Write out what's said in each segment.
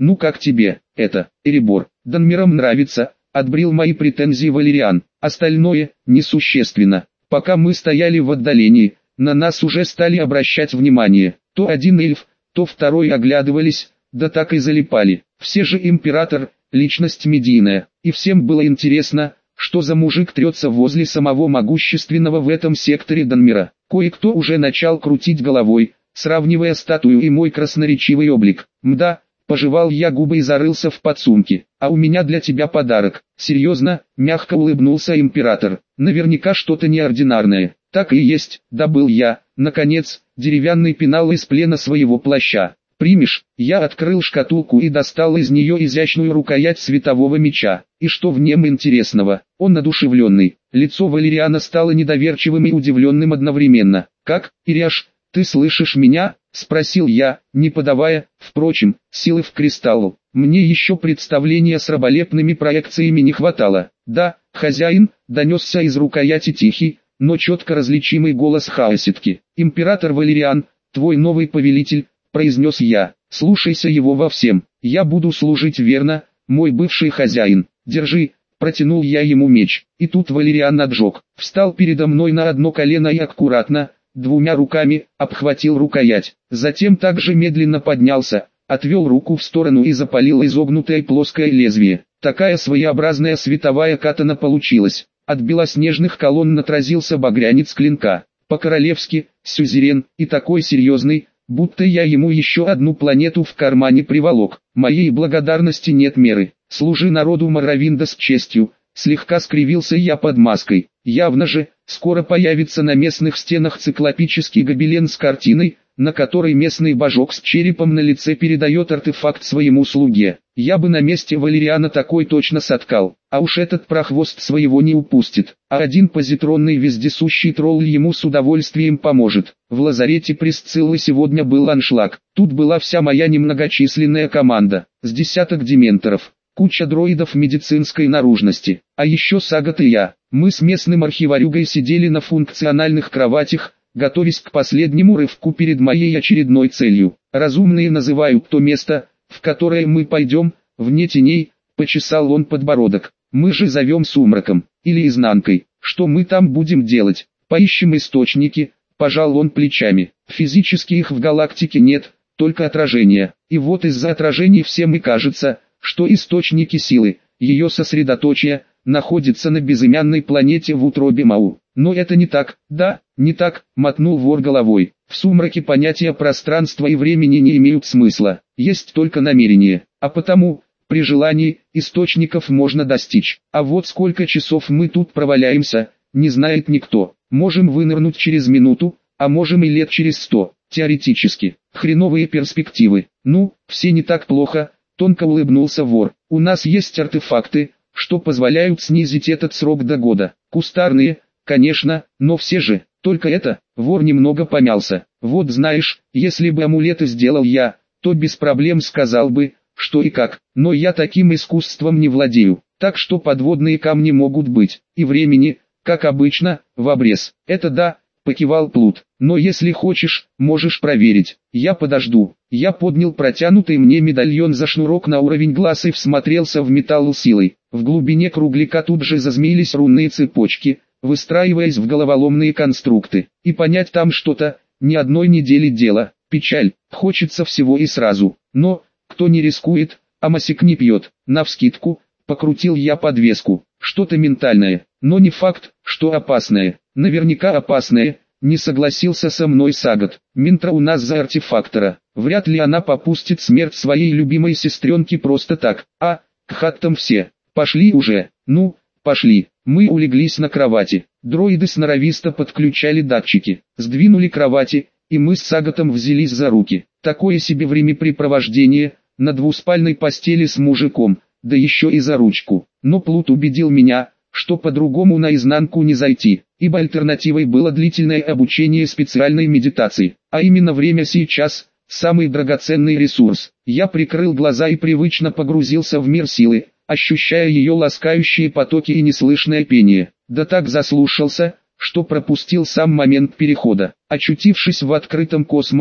Ну как тебе, это, Эребор? Данмирам нравится, отбрил мои претензии Валериан. Остальное, несущественно. Пока мы стояли в отдалении, на нас уже стали обращать внимание. То один эльф, то второй оглядывались, да так и залипали. Все же император, личность медийная, и всем было интересно, что за мужик трется возле самого могущественного в этом секторе Данмира. Кое-кто уже начал крутить головой, сравнивая статую и мой красноречивый облик. Мда, пожевал я губы и зарылся в подсумки. А у меня для тебя подарок. Серьезно, мягко улыбнулся император. Наверняка что-то неординарное. Так и есть, добыл я, наконец, деревянный пенал из плена своего плаща. Примешь? Я открыл шкатулку и достал из нее изящную рукоять светового меча. И что в нем интересного? Он одушевленный. Лицо Валериана стало недоверчивым и удивленным одновременно. «Как, Ириаш, ты слышишь меня?» — спросил я, не подавая, впрочем, силы в кристаллу. Мне еще представления с раболепными проекциями не хватало. «Да, хозяин», — донесся из рукояти тихий, но четко различимый голос хаоситки. «Император Валериан, твой новый повелитель», — произнес я. «Слушайся его во всем. Я буду служить верно, мой бывший хозяин. Держи». Протянул я ему меч, и тут Валериан отжег. Встал передо мной на одно колено и аккуратно, двумя руками, обхватил рукоять. Затем также медленно поднялся, отвел руку в сторону и запалил изогнутое плоское лезвие. Такая своеобразная световая катана получилась. От белоснежных колонн отразился багрянец клинка. По-королевски, сюзерен, и такой серьезный, будто я ему еще одну планету в кармане приволок. Моей благодарности нет меры. Служи народу Моровинда с честью. Слегка скривился я под маской. Явно же, скоро появится на местных стенах циклопический гобелен с картиной, на которой местный божок с черепом на лице передает артефакт своему слуге. Я бы на месте Валериана такой точно соткал, а уж этот прохвост своего не упустит. А один позитронный вездесущий тролль ему с удовольствием поможет. В лазарете Присциллы сегодня был аншлаг. Тут была вся моя немногочисленная команда, с десяток дементоров. Куча дроидов медицинской наружности, а еще Сагат и я. Мы с местным архиварюгой сидели на функциональных кроватях, готовясь к последнему рывку перед моей очередной целью. Разумные называют то место, в которое мы пойдем, вне теней, почесал он подбородок. Мы же зовем сумраком, или изнанкой. Что мы там будем делать? Поищем источники, пожал он плечами. Физически их в галактике нет, только отражения. И вот из-за отражений всем и кажется, что источники силы, ее сосредоточие, находится на безымянной планете в утробе Мау. Но это не так, да, не так, мотнул вор головой. В сумраке понятия пространства и времени не имеют смысла, есть только намерение, а потому, при желании, источников можно достичь. А вот сколько часов мы тут проваляемся, не знает никто. Можем вынырнуть через минуту, а можем и лет через 100, теоретически. Хреновые перспективы. Ну, все не так плохо. Тонко улыбнулся вор. У нас есть артефакты, что позволяют снизить этот срок до года. Кустарные, конечно, но все же. Только это, вор немного помялся. Вот знаешь, если бы амулеты сделал я, то без проблем сказал бы, что и как. Но я таким искусством не владею. Так что подводные камни могут быть. И времени, как обычно, в обрез. Это да, покивал Плут. Но если хочешь, можешь проверить. Я подожду. Я поднял протянутый мне медальон за шнурок на уровень глаз и всмотрелся в металл силой. В глубине кругляка тут же зазмеились рунные цепочки, выстраиваясь в головоломные конструкты. И понять там что-то, ни одной недели дело. Печаль, хочется всего и сразу. Но, кто не рискует, а масик не пьет. Навскидку, покрутил я подвеску. Что-то ментальное, но не факт, что опасное. Наверняка опасное. Не согласился со мной Сагат. Минтра у нас за артефактора. Вряд ли она попустит смерть своей любимой сестренке просто так. А, к хаттам все. Пошли уже. Ну, пошли. Мы улеглись на кровати. Дроиды сноровисто подключали датчики. Сдвинули кровати, и мы с Сагатом взялись за руки. Такое себе времяпрепровождение, на двуспальной постели с мужиком, да еще и за ручку. Но Плут убедил меня, что по-другому наизнанку не зайти, ибо альтернативой было длительное обучение специальной медитации, а именно время сейчас – самый драгоценный ресурс. Я прикрыл глаза и привычно погрузился в мир силы, ощущая ее ласкающие потоки и неслышное пение. Да так заслушался, что пропустил сам момент перехода. Очутившись в открытом космосе,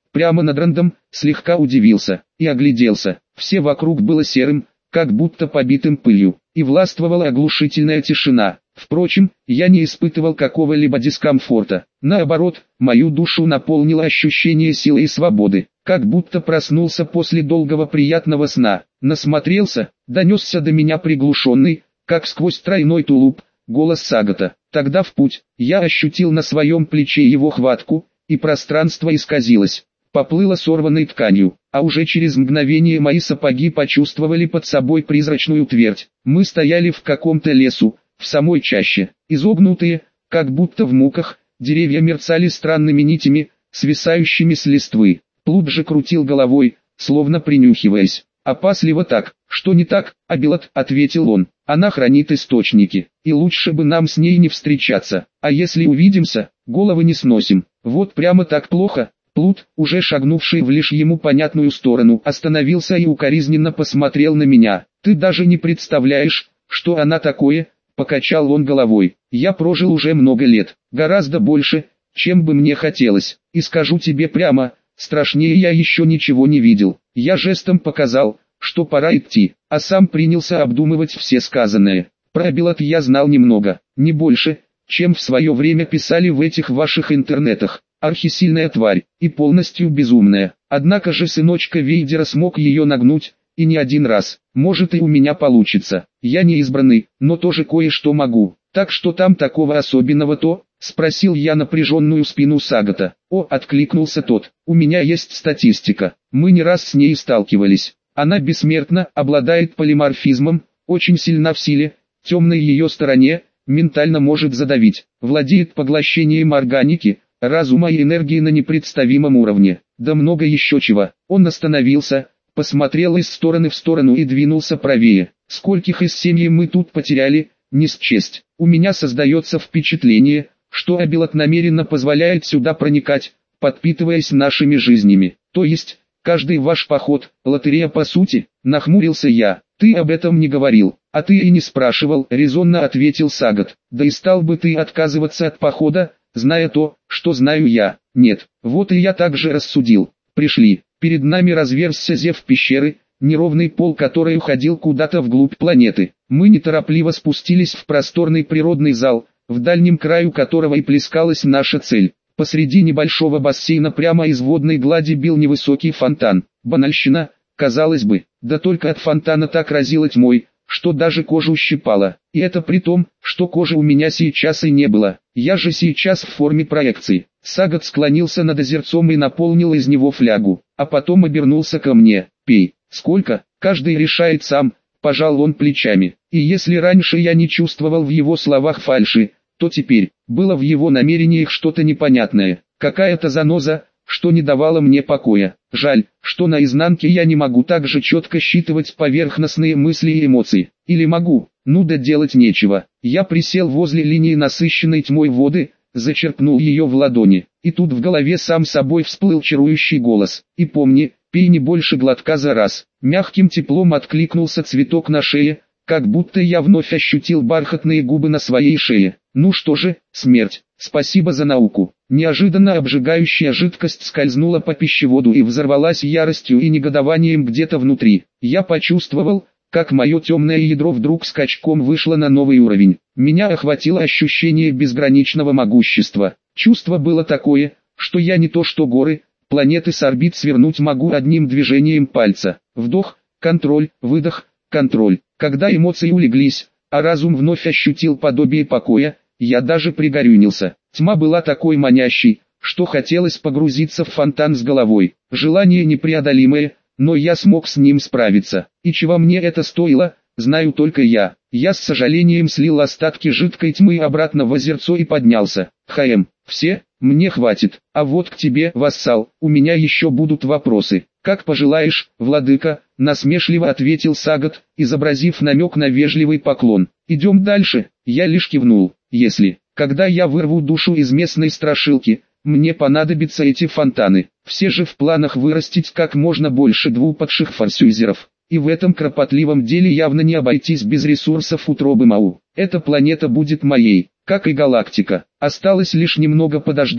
прямо над Рандом, слегка удивился и огляделся. Все вокруг было серым, как будто побитым пылью, и властвовала оглушительная тишина. Впрочем, я не испытывал какого-либо дискомфорта. Наоборот, мою душу наполнило ощущение силы и свободы, как будто проснулся после долгого приятного сна. Насмотрелся, донесся до меня приглушенный, как сквозь тройной тулуп, голос Сагата. Тогда в путь, я ощутил на своем плече его хватку, и пространство исказилось, поплыло сорванной тканью, а уже через мгновение мои сапоги почувствовали под собой призрачную твердь. Мы стояли в каком-то лесу, в самой чаще, изогнутые, как будто в муках, деревья мерцали странными нитями, свисающими с листвы. Плут же крутил головой, словно принюхиваясь. «Опасливо так, что не так, Абилат», — ответил он. «Она хранит источники, и лучше бы нам с ней не встречаться, а если увидимся, головы не сносим». «Вот прямо так плохо?» Плут, уже шагнувший в лишь ему понятную сторону, остановился и укоризненно посмотрел на меня. «Ты даже не представляешь, что она такое», — покачал он головой. «Я прожил уже много лет, гораздо больше, чем бы мне хотелось, и скажу тебе прямо, страшнее я еще ничего не видел». Я жестом показал, что пора идти, а сам принялся обдумывать все сказанное. Про Абилат я знал немного, не больше, чем в свое время писали в этих ваших интернетах. Архисильная тварь, и полностью безумная. Однако же сыночка Вейдера смог ее нагнуть, и не один раз. Может, и у меня получится. Я не избранный, но тоже кое-что могу. Так что там такого особенного-то? Спросил я напряженную спину Сагата. «О», — откликнулся тот, — «у меня есть статистика. Мы не раз с ней сталкивались. Она бессмертна, обладает полиморфизмом, очень сильна в силе, темной ее стороне, ментально может задавить, владеет поглощением органики, разума и энергии на непредставимом уровне, да много еще чего». Он остановился, посмотрел из стороны в сторону и двинулся правее. «Скольких из семьи мы тут потеряли, не счесть. У меня создается впечатление, что Абилат намеренно позволяет сюда проникать, подпитываясь нашими жизнями. То есть, каждый ваш поход – лотерея по сути?» Нахмурился я. «Ты об этом не говорил, а ты и не спрашивал», – резонно ответил Сагат. «Да и стал бы ты отказываться от похода, зная то, что знаю я?» «Нет, вот и я также рассудил. Пришли». Перед нами разверзся зев пещеры, неровный пол которой уходил куда-то вглубь планеты. Мы неторопливо спустились в просторный природный зал, в дальнем краю которого и плескалась наша цель. Посреди небольшого бассейна прямо из водной глади бил невысокий фонтан. Банальщина, казалось бы, да только от фонтана так разило тьмой, что даже кожу щипало. И это при том, что кожи у меня сейчас и не было. Я же сейчас в форме проекции. Сагат склонился над озерцом и наполнил из него флягу, а потом обернулся ко мне. «Пей». «Сколько?» «Каждый решает сам», — пожал он плечами. И если раньше я не чувствовал в его словах фальши, то теперь было в его намерениях что-то непонятное, какая-то заноза, что не давала мне покоя. Жаль, что на изнанке я не могу так же четко считывать поверхностные мысли и эмоции. Или могу, ну да делать нечего. Я присел возле линии насыщенной тьмой воды, зачерпнул ее в ладони, и тут в голове сам собой всплыл чарующий голос. «И помни, пей не больше глотка за раз». Мягким теплом откликнулся цветок на шее, как будто я вновь ощутил бархатные губы на своей шее. «Ну что же, смерть, спасибо за науку». Неожиданно обжигающая жидкость скользнула по пищеводу и взорвалась яростью и негодованием где-то внутри. Я почувствовал, как мое темное ядро вдруг скачком вышло на новый уровень. Меня охватило ощущение безграничного могущества. Чувство было такое, что я не то что горы, планеты с орбит свернуть могу одним движением пальца. Вдох, контроль, выдох, контроль. Когда эмоции улеглись, а разум вновь ощутил подобие покоя, я даже пригорюнился. Тьма была такой манящей, что хотелось погрузиться в фонтан с головой. Желание непреодолимое, но я смог с ним справиться. И чего мне это стоило, знаю только я. Я с сожалением слил остатки жидкой тьмы обратно в озерцо и поднялся. Все, мне хватит. А вот к тебе, вассал, у меня еще будут вопросы. «Как пожелаешь, владыка», — насмешливо ответил Сагат, изобразив намек на вежливый поклон. «Идем дальше». Я лишь кивнул. Когда я вырву душу из местной страшилки, мне понадобятся эти фонтаны. Все же в планах вырастить как можно больше двупадших форсюзеров. И в этом кропотливом деле явно не обойтись без ресурсов утробы Мау. Эта планета будет моей, как и галактика. Осталось лишь немного подождать,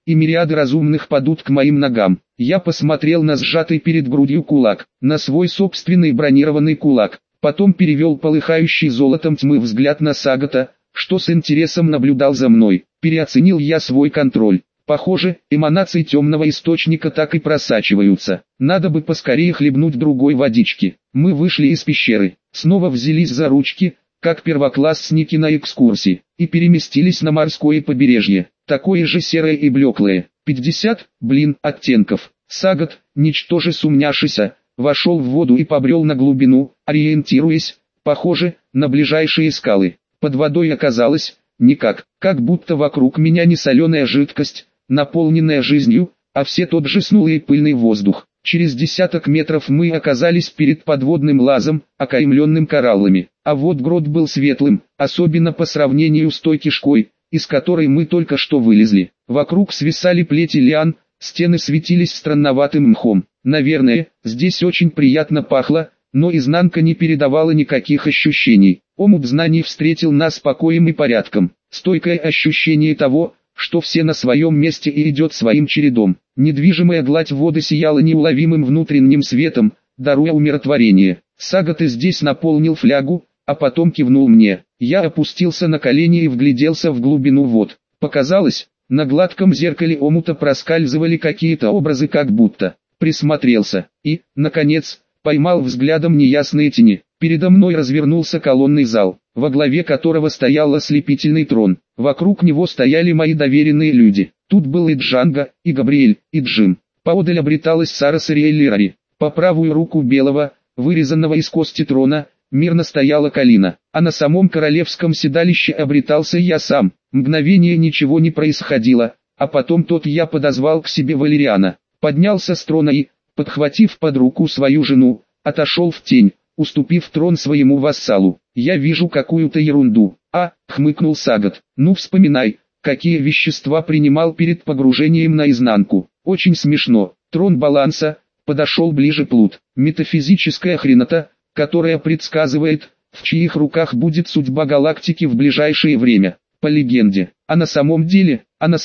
и мириады разумных падут к моим ногам. Я посмотрел на сжатый перед грудью кулак, на свой собственный бронированный кулак, потом перевел полыхающий золотом тьмы взгляд на Сагата, что с интересом наблюдал за мной. Переоценил я свой контроль. Похоже, эманации темного источника так и просачиваются. Надо бы поскорее хлебнуть другой водички. Мы вышли из пещеры, снова взялись за ручки, как первоклассники на экскурсии, и переместились на морское побережье, такое же серое и блеклое. 50, оттенков. Сагат, ничтоже сумняшися, вошел в воду и побрел на глубину, ориентируясь, похоже, на ближайшие скалы. Под водой оказалось никак, как будто вокруг меня не соленая жидкость, наполненная жизнью, а все тот же снулый и пыльный воздух. Через десяток метров мы оказались перед подводным лазом, окаймленным кораллами. А вот грот был светлым, особенно по сравнению с той кишкой, из которой мы только что вылезли. Вокруг свисали плети лиан, стены светились странноватым мхом. Наверное, здесь очень приятно пахло, но изнанка не передавала никаких ощущений. Омут знаний встретил нас покоем и порядком. Стойкое ощущение того, что все на своем месте и идет своим чередом. Недвижимая гладь воды сияла неуловимым внутренним светом, даруя умиротворение. Сагат и здесь наполнил флягу, а потом кивнул мне. Я опустился на колени и вгляделся в глубину вод. Показалось, на гладком зеркале омута проскальзывали какие-то образы, как будто. Присмотрелся и, наконец, поймал взглядом неясные тени. Передо мной развернулся колонный зал, во главе которого стоял ослепительный трон. Вокруг него стояли мои доверенные люди. Тут был и Джанго, и Габриэль, и Джим. Поодаль обреталась Сара Сариэль. По правую руку белого, вырезанного из кости трона, мирно стояла Калина, а на самом королевском седалище обретался я сам. Мгновение ничего не происходило, а потом я подозвал к себе Валериана, поднялся с трона и, подхватив под руку свою жену, отошел в тень, уступив трон своему вассалу. «Я вижу какую-то ерунду», хмыкнул Сагат. «Ну вспоминай, какие вещества принимал перед погружением наизнанку. Очень смешно. Трон баланса, подошел ближе Плут. Метафизическая хренота, которая предсказывает, в чьих руках будет судьба галактики в ближайшее время. По легенде. А на самом деле,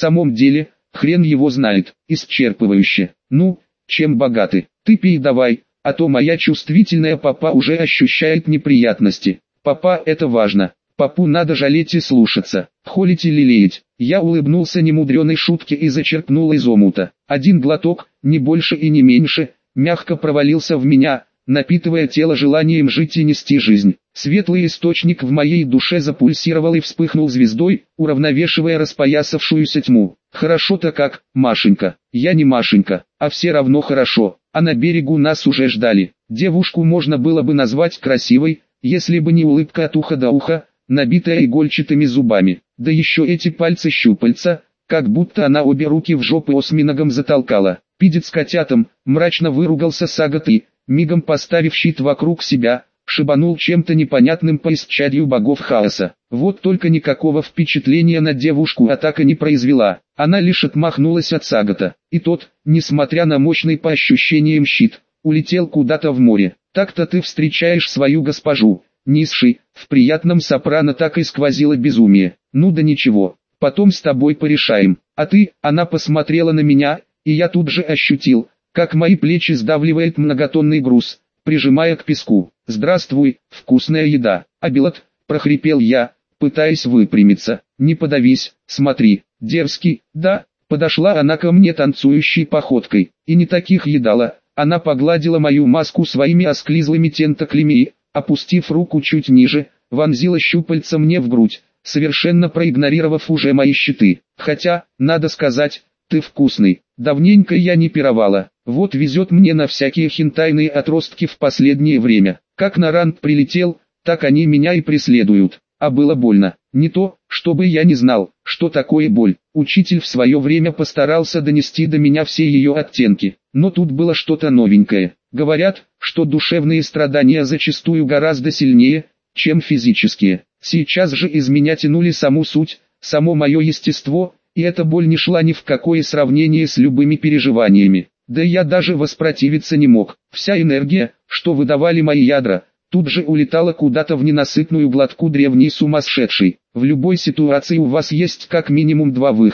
хрен его знает. Исчерпывающе. Ну, чем богаты? Ты пей давай, а то моя чувствительная папа уже ощущает неприятности. Папа, это важно. Папу надо жалеть и слушаться. Холить и лелеять». Я улыбнулся немудреной шутке и зачерпнул из омута. Один глоток, не больше и не меньше, мягко провалился в меня, напитывая тело желанием жить и нести жизнь. Светлый источник в моей душе запульсировал и вспыхнул звездой, уравновешивая распоясавшуюся тьму. Хорошо-то как, Машенька. Я не Машенька, а все равно хорошо. А на берегу нас уже ждали. Девушку можно было бы назвать красивой, если бы не улыбка от уха до уха, набитая игольчатыми зубами. Да еще эти пальцы-щупальца, как будто она обе руки в жопы осьминогом затолкала. «Пидет с котятам», мрачно выругался Сагат и, мигом поставив щит вокруг себя, шибанул чем-то непонятным по исчадью богов хаоса. Вот только никакого впечатления на девушку атака не произвела. Она лишь отмахнулась от Сагата, и тот, несмотря на мощный по ощущениям щит, улетел куда-то в море. «Так-то ты встречаешь свою госпожу». Низший, в приятном сопрано так и сквозило безумие. «Ну да ничего, потом с тобой порешаем. А ты», она посмотрела на меня, и я тут же ощутил, как мои плечи сдавливает многотонный груз, прижимая к песку. «Здравствуй, вкусная еда». «Абилат», прохрипел я, пытаясь выпрямиться. «Не подавись, смотри, дерзкий». «Да». Подошла она ко мне танцующей походкой, и не таких едала. Она погладила мою маску своими осклизлыми тентаклями и, опустив руку чуть ниже, вонзила щупальца мне в грудь, совершенно проигнорировав уже мои щиты. «Хотя, надо сказать, ты вкусный. Давненько я не пировала. Вот везет мне на всякие хентайные отростки в последнее время. Как на ранг прилетел, так они меня и преследуют. А было больно. Не то, чтобы я не знал, что такое боль. Учитель в свое время постарался донести до меня все ее оттенки. Но тут было что-то новенькое. Говорят, что душевные страдания зачастую гораздо сильнее, чем физические. Сейчас же из меня тянули саму суть, само мое естество, и эта боль не шла ни в какое сравнение с любыми переживаниями. Да я даже воспротивиться не мог. Вся энергия, что выдавали мои ядра, тут же улетала куда-то в ненасытную глотку древней сумасшедшей. В любой ситуации у вас есть как минимум два выхода.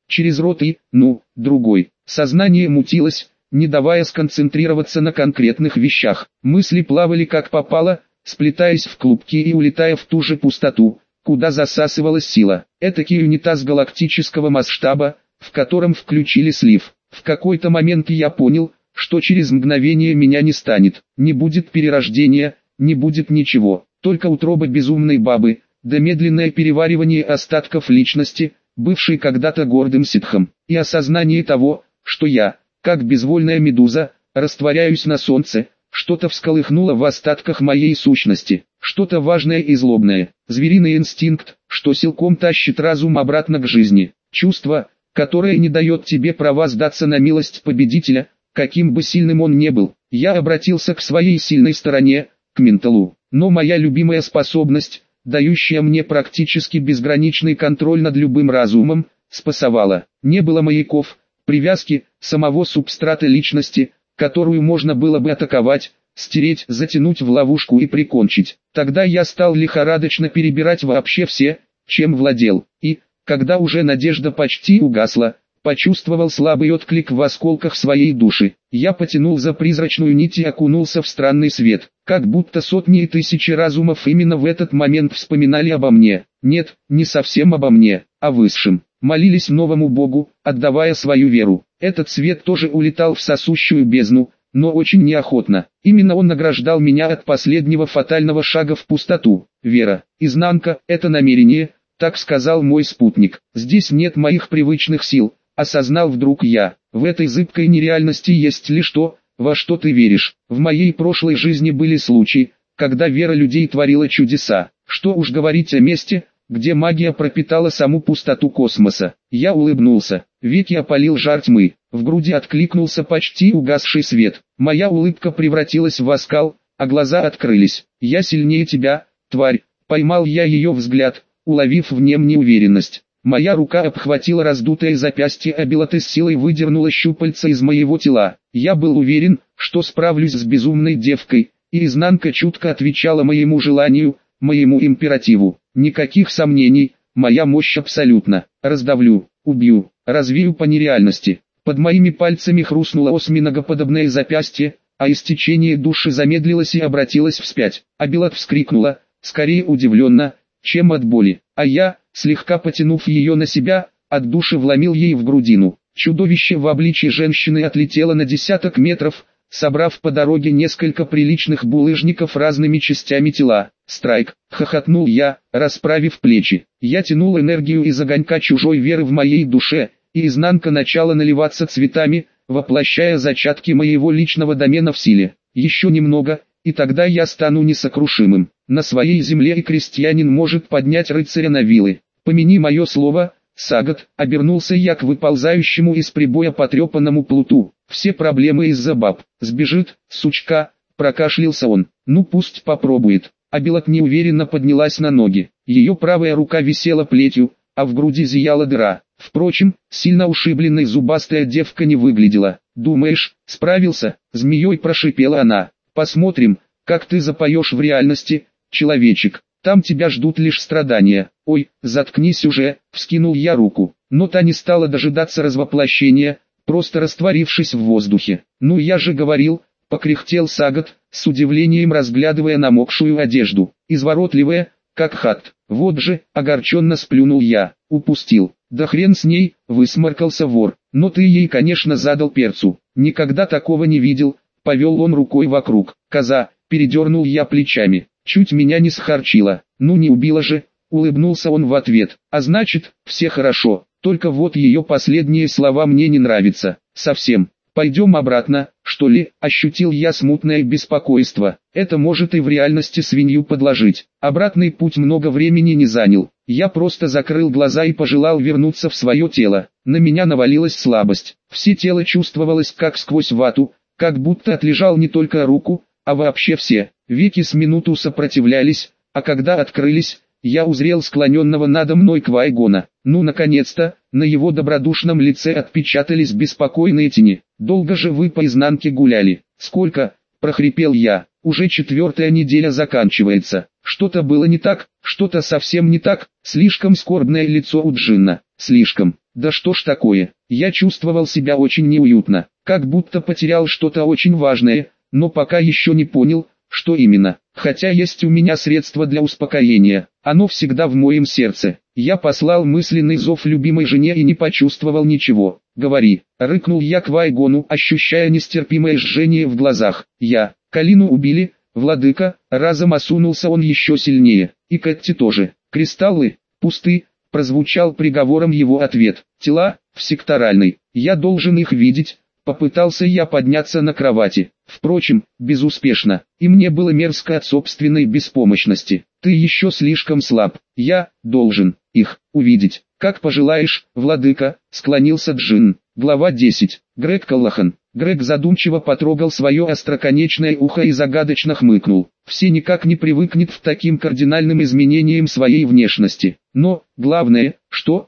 через рот и, другой. Сознание мутилось, не давая сконцентрироваться на конкретных вещах. Мысли плавали как попало, сплетаясь в клубки и улетая в ту же пустоту, куда засасывалась сила. Этакий унитаз галактического масштаба, в котором включили слив. В какой-то момент я понял, что через мгновение меня не станет, не будет перерождения, не будет ничего, только утроба безумной бабы, да медленное переваривание остатков личности, бывшей когда-то гордым ситхом, и осознание того, что я, как безвольная медуза, растворяюсь на солнце. Что-то всколыхнуло в остатках моей сущности, что-то важное и злобное, звериный инстинкт, что силком тащит разум обратно к жизни, чувство, которое не дает тебе права сдаться на милость победителя, каким бы сильным он ни был. Я обратился к своей сильной стороне, к менталу, но моя любимая способность, дающая мне практически безграничный контроль над любым разумом, спасовала. Не было маяков, привязки, самого субстрата личности, которую можно было бы атаковать, стереть, затянуть в ловушку и прикончить. Тогда я стал лихорадочно перебирать вообще все, чем владел, и, когда уже надежда почти угасла, почувствовал слабый отклик в осколках своей души. Я потянул за призрачную нить и окунулся в странный свет, как будто сотни и тысячи разумов именно в этот момент вспоминали обо мне. Нет, не совсем обо мне, а высшем. Молились новому Богу, отдавая свою веру. Этот свет тоже улетал в сосущую бездну, но очень неохотно. Именно он награждал меня от последнего фатального шага в пустоту. Вера, изнанка – это намерение, так сказал мой спутник. Здесь нет моих привычных сил, осознал вдруг я. В этой зыбкой нереальности есть лишь то, во что ты веришь. В моей прошлой жизни были случаи, когда вера людей творила чудеса. Что уж говорить о месте, где магия пропитала саму пустоту космоса. Я улыбнулся, веки опалил жар тьмы, в груди откликнулся почти угасший свет. Моя улыбка превратилась в оскал, а глаза открылись. Я сильнее тебя, тварь, поймал я ее взгляд, уловив в нем неуверенность. Моя рука обхватила раздутое запястье, а Белоте с силой выдернула щупальца из моего тела. Я был уверен, что справлюсь с безумной девкой, и изнанка чутко отвечала моему желанию, моему императиву. Никаких сомнений, моя мощь абсолютна. Раздавлю, убью, развею по нереальности. Под моими пальцами хрустнуло осьминогоподобное запястье, а истечение души замедлилось и обратилось вспять. А Белот вскрикнула, скорее удивленно, чем от боли. А я, слегка потянув ее на себя, от души вломил ей в грудину. Чудовище в обличье женщины отлетело на десяток метров, собрав по дороге несколько приличных булыжников разными частями тела. «Страйк!» — хохотнул я, расправив плечи. Я тянул энергию из огонька чужой веры в моей душе, и изнанка начала наливаться цветами, воплощая зачатки моего личного домена в силе. Еще немного, и тогда я стану несокрушимым. На своей земле и крестьянин может поднять рыцаря на вилы. Помяни мое слово, Сагат. Обернулся я к выползающему из прибоя потрепанному плуту. Все проблемы из-за баб. Сбежит, сучка, прокашлялся он. Ну пусть попробует. А Белот неуверенно поднялась на ноги. Ее правая рука висела плетью, а в груди зияла дыра. Впрочем, сильно ушибленной зубастая девка не выглядела. «Думаешь, справился?» — змеей прошипела она. «Посмотрим, как ты запоешь в реальности, человечек. Там тебя ждут лишь страдания». «Ой, заткнись уже!» — вскинул я руку. Но та не стала дожидаться развоплощения, просто растворившись в воздухе. «Ну я же говорил», — покряхтел Сагат, с удивлением разглядывая намокшую одежду. «Изворотливая, как хат. Вот же», — огорченно сплюнул я. «Упустил». «Да хрен с ней», — высморкался вор. «Но ты ей, конечно, задал перцу. Никогда такого не видел», — повел он рукой вокруг. «Коза», — передернул я плечами. «Чуть меня не схарчило». «Ну не убила же», — улыбнулся он в ответ. «А значит, все хорошо. Только вот ее последние слова мне не нравятся. Совсем. Пойдем обратно, что ли?» Ощутил я смутное беспокойство. Это может и в реальности свинью подложить. Обратный путь много времени не занял. Я просто закрыл глаза и пожелал вернуться в свое тело. На меня навалилась слабость. Все тело чувствовалось как сквозь вату, как будто отлежал не только руку, а вообще все. Веки с минуту сопротивлялись, а когда открылись, я узрел склоненного надо мной Квай-Гона. Ну наконец-то, на его добродушном лице отпечатались беспокойные тени. «Долго же вы по изнанке гуляли?» «Сколько?» – прохрипел я. «Уже 4-я неделя заканчивается». Что-то было не так, что-то совсем не так. Слишком скорбное лицо у Джинна. Слишком. Да что ж такое, я чувствовал себя очень неуютно, как будто потерял что-то очень важное, но пока еще не понял, что именно. Хотя есть у меня средство для успокоения, оно всегда в моем сердце. Я послал мысленный зов любимой жене и не почувствовал ничего. «Говори», — рыкнул я Квай-Гону, ощущая нестерпимое жжение в глазах. «Калину убили, владыка», — разом осунулся он еще сильнее. «И Кэтти тоже. Кристаллы, пусты», — прозвучал приговором его ответ. «Тела, в секторальной. Я должен их видеть». Попытался я подняться на кровати, впрочем, безуспешно, и мне было мерзко от собственной беспомощности. «Ты еще слишком слаб, я должен их увидеть». «Как пожелаешь, владыка», — склонился Джин. Глава 10. Грег Каллахан. Грег задумчиво потрогал свое остроконечное ухо и загадочно хмыкнул. Все никак не привыкнет к таким кардинальным изменениям своей внешности. Но, главное, что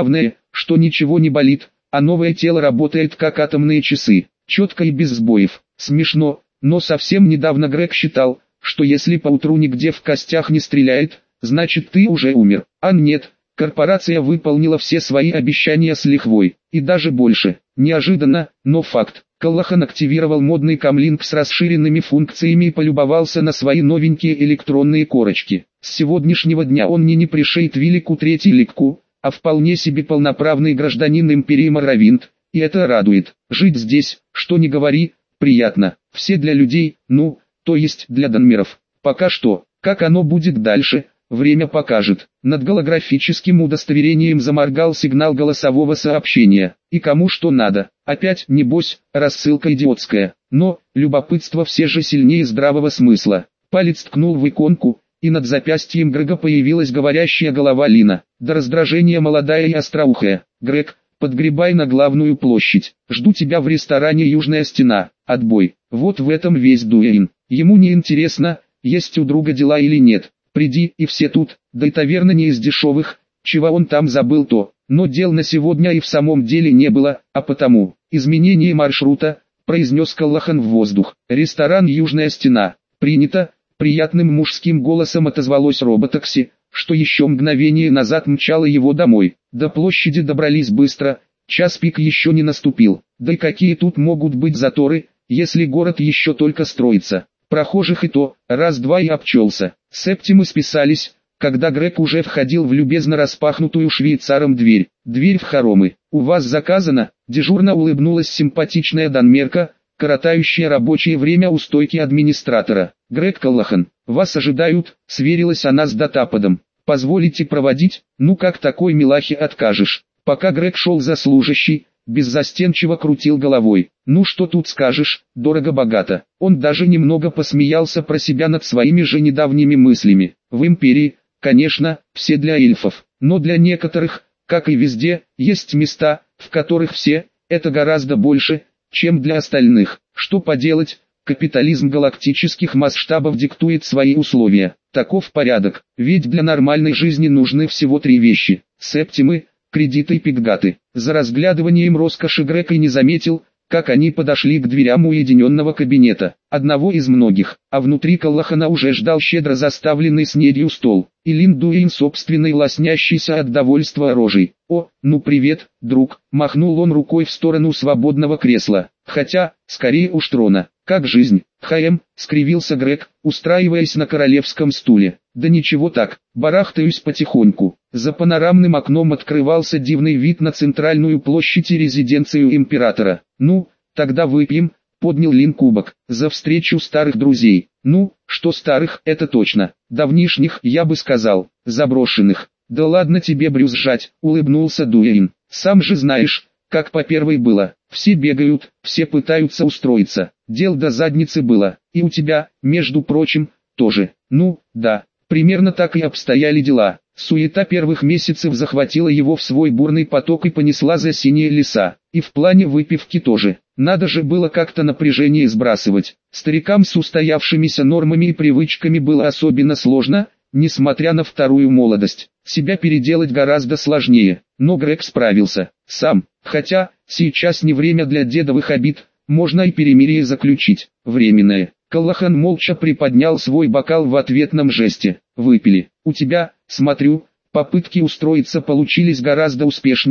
ничего не болит, а новое тело работает как атомные часы, четко и без сбоев. Смешно, но совсем недавно Грег считал, что если поутру нигде в костях не стреляет, значит ты уже умер. А нет, корпорация выполнила все свои обещания с лихвой, и даже больше. Неожиданно, но факт. Каллахан активировал модный камлинг с расширенными функциями и полюбовался на свои новенькие электронные корочки. С сегодняшнего дня он не пришейт Вилику Третий Ликку, а вполне себе полноправный гражданин империи Моровинд, и это радует. Жить здесь, что ни говори, приятно. Все для людей, то есть для данмеров. Пока что, как оно будет дальше, время покажет. Над голографическим удостоверением заморгал сигнал голосового сообщения. И кому что надо. Опять, небось, рассылка идиотская. Но, любопытство все же сильнее здравого смысла. Палец ткнул в иконку, и над запястьем Грега появилась говорящая голова Лина. До раздражения молодая и остроухая. «Грег, подгребай на главную площадь. Жду тебя в ресторане «Южная стена». Отбой». Вот в этом весь Дуэйн. Ему не интересно, есть у друга дела или нет. Приди, и все тут, да и таверна не из дешевых, чего он там забыл то. Но дел на сегодня и в самом деле не было, а потому, изменение маршрута, произнес Каллахан в воздух. Ресторан «Южная стена». Принято. Приятным мужским голосом отозвалось роботакси, что еще мгновение назад мчало его домой. До площади добрались быстро, час пик еще не наступил. Да и какие тут могут быть заторы, если город еще только строится. Прохожих и то, раз-два и обчелся. Септимы списались, когда Грег уже входил в любезно распахнутую швейцаром дверь. «Дверь в хоромы. У вас заказано?» Дежурно улыбнулась симпатичная данмерка, коротающая рабочее время у стойки администратора. «Грег Каллахан, вас ожидают», — сверилась она с датаподом. «Позволите проводить?» Как такой милахе откажешь? Пока Грег шел за служащей, беззастенчиво крутил головой. Что тут скажешь, дорого-богато. Он даже немного посмеялся про себя над своими же недавними мыслями. В империи, конечно, все для эльфов, но для некоторых, как и везде, есть места, в которых все, это гораздо больше, чем для остальных. Что поделать, капитализм галактических масштабов диктует свои условия. Таков порядок, ведь для нормальной жизни нужны всего три вещи: септимы, кредиты и пикгаты. За разглядыванием роскоши Грег и не заметил, как они подошли к дверям уединенного кабинета, одного из многих, а внутри Каллахана уже ждал щедро заставленный снедью стол, и Лин Дуэйн собственной лоснящейся от довольства рожей. «О, привет, друг», — махнул он рукой в сторону свободного кресла, хотя, скорее уж трона. «Как жизнь?» — скривился Грег, устраиваясь на королевском стуле. «Да ничего так, барахтаюсь потихоньку». За панорамным окном открывался дивный вид на центральную площадь и резиденцию императора. Тогда выпьем», — поднял Лин кубок, — «за встречу старых друзей». Что старых, это точно. Давнишних, я бы сказал, заброшенных. «Да ладно тебе брюзжать», — улыбнулся Дуэйн. «Сам же знаешь, как по первой было. Все бегают, все пытаются устроиться. Дел до задницы было. И у тебя, между прочим, тоже». Да, примерно так и обстояли дела. Суета первых месяцев захватила его в свой бурный поток и понесла за синие леса. И в плане выпивки тоже. Надо же было как-то напряжение сбрасывать. Старикам с устоявшимися нормами и привычками было особенно сложно, несмотря на вторую молодость. Себя переделать гораздо сложнее, но Грег справился сам. Хотя, сейчас не время для дедовых обид, можно и перемирие заключить, временное. Каллахан молча приподнял свой бокал в ответном жесте. «Выпили. У тебя, смотрю, попытки устроиться получились гораздо успешнее»,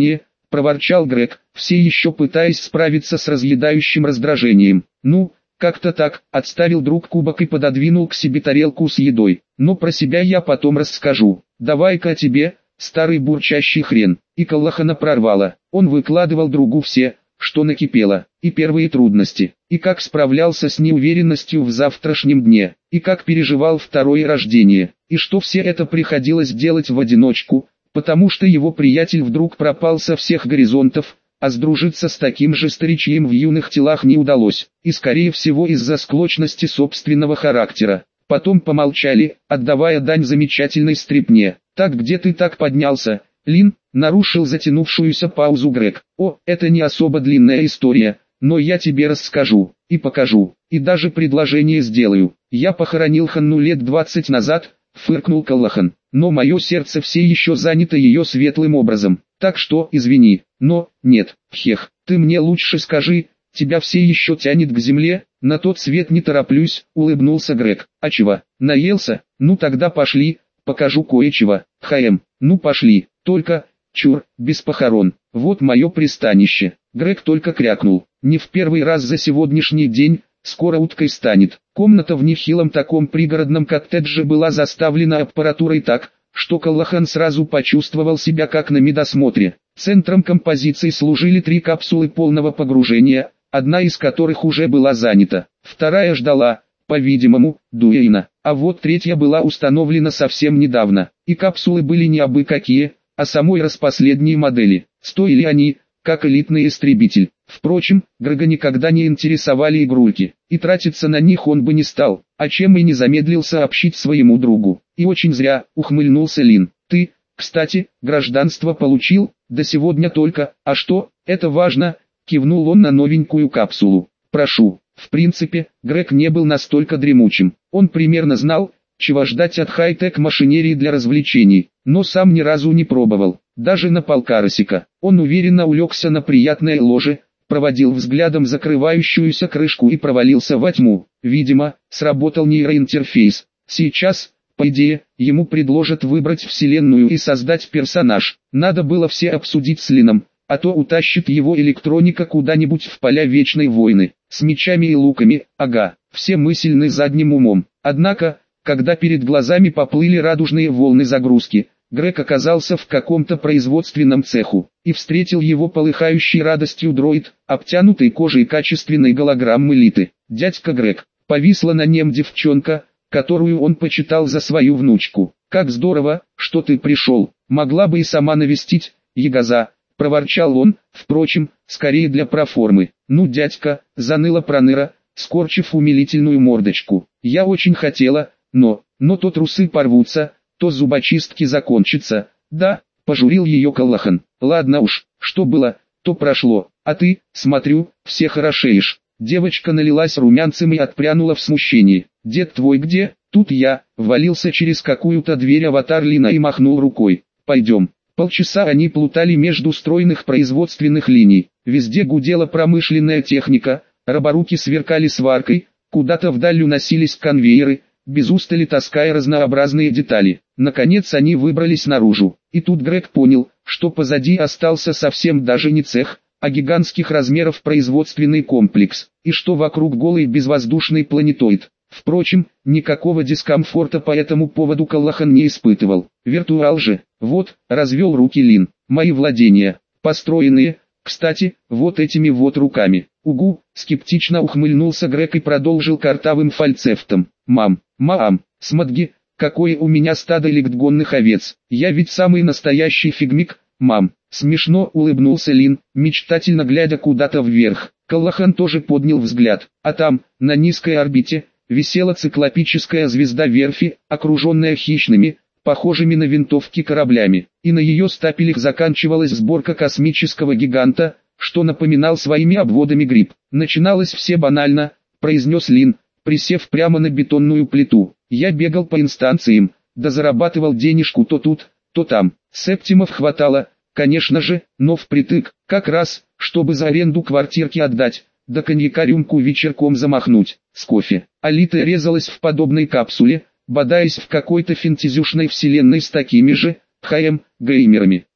проворчал Грег, все еще пытаясь справиться с разъедающим раздражением. Ну, как-то так, отставил друг кубок и пододвинул к себе тарелку с едой. Но про себя я потом расскажу. Давай-ка тебе, старый бурчащий хрен. И Каллахана прорвало. Он выкладывал другу все, что накипело, и первые трудности, и как справлялся с неуверенностью в завтрашнем дне, и как переживал второе рождение, и что все это приходилось делать в одиночку, потому что его приятель вдруг пропал со всех горизонтов, а сдружиться с таким же старичьем в юных телах не удалось, и скорее всего из-за склочности собственного характера. Потом помолчали, отдавая дань замечательной стрипне. «Так где ты так поднялся, Лин?» — нарушил затянувшуюся паузу Грег. «О, это не особо длинная история, но я тебе расскажу, и покажу, и даже предложение сделаю. Я похоронил Ханну лет 20 назад», — фыркнул Каллахан, «но мое сердце все еще занято ее светлым образом, так что извини, но, нет, хех, ты мне лучше скажи, тебя все еще тянет к земле?» «На тот свет не тороплюсь», — улыбнулся Грег. «А чего, наелся? Ну тогда пошли, покажу кое-чего, ну пошли, только, чур, без похорон, вот мое пристанище». Грег только крякнул, не в первый раз за сегодняшний день, скоро уткой станет. Комната в нехилом таком пригородном коттедже была заставлена аппаратурой так, что Каллахан сразу почувствовал себя как на медосмотре. Центром композиции служили 3 капсулы полного погружения, одна из которых уже была занята, вторая ждала, по-видимому, Дуэйна, а вот третья была установлена совсем недавно, и капсулы были не абы какие, а самой распоследней модели. Стоили они, как элитный истребитель. Впрочем, Грега никогда не интересовали игрульки, и тратиться на них он бы не стал, о чем и не замедлил сообщить своему другу. И очень зря, ухмыльнулся Лин. «Ты, кстати, гражданство получил, да сегодня только, а что, это важно?» Кивнул он на новенькую капсулу. «Прошу». В принципе, Грег не был настолько дремучим. Он примерно знал, чего ждать от хай-тек машинерии для развлечений, но сам ни разу не пробовал, даже на полкарасика. Он уверенно улегся на приятное ложе, проводил взглядом закрывающуюся крышку и провалился во тьму. Видимо, сработал нейроинтерфейс. Сейчас, по идее, ему предложат выбрать вселенную и создать персонаж. Надо было все обсудить с Лином, а то утащит его электроника куда-нибудь в поля вечной войны, с мечами и луками, ага, все мысленны задним умом. Однако, когда перед глазами поплыли радужные волны загрузки, Грег оказался в каком-то производственном цеху, и встретил его полыхающий радостью дроид, обтянутый кожей качественной голограммы Литы. «Дядька Грег», повисла на нем девчонка, которую он почитал за свою внучку. «Как здорово, что ты пришел, могла бы и сама навестить, ягоза», проворчал он, впрочем, скорее для проформы. «Ну, дядька», заныла проныра, скорчив умилительную мордочку, «я очень хотела, но то трусы порвутся, то зубочистки закончатся». «Да», пожурил ее Каллахан, «ладно уж, что было, то прошло, а ты, смотрю, все хорошеешь». Девочка налилась румянцем и отпрянула в смущении. «Дед твой где?» Тут я, ввалился через какую-то дверь аватар Лина и махнул рукой. «Пойдем». Полчаса они плутали между стройных производственных линий. Везде гудела промышленная техника, роборуки сверкали сваркой, куда-то вдаль уносились конвейеры, без устали таская разнообразные детали. Наконец они выбрались наружу, и тут Грег понял, что позади остался совсем даже не цех, а гигантских размеров производственный комплекс, и что вокруг голый безвоздушный планетоид. Впрочем, никакого дискомфорта по этому поводу Каллахан не испытывал. Виртуал же, вот, развел руки Лин, мои владения, построенные, кстати, вот этими вот руками. Угу, скептично ухмыльнулся Грег и продолжил картавым фальцетом. Маам, смадги, какое у меня стадо легтгонных овец, я ведь самый настоящий фигмик, мам. Смешно улыбнулся Лин, мечтательно глядя куда-то вверх. Каллахан тоже поднял взгляд, а там, на низкой орбите, висела циклопическая звезда верфи, окруженная хищными, похожими на винтовки кораблями, и на ее стапелях заканчивалась сборка космического гиганта, что напоминал своими обводами гриб. «Начиналось все банально», — произнес Лин, присев прямо на бетонную плиту. «Я бегал по инстанциям, да зарабатывал денежку то тут, то там. Септимов хватало, конечно же, но впритык, как раз, чтобы за аренду квартирки отдать, да коньяка рюмку вечерком замахнуть, с кофе». Алита резалась в подобной капсуле, бодаясь в какой-то фентезюшной вселенной с такими же, геймерами.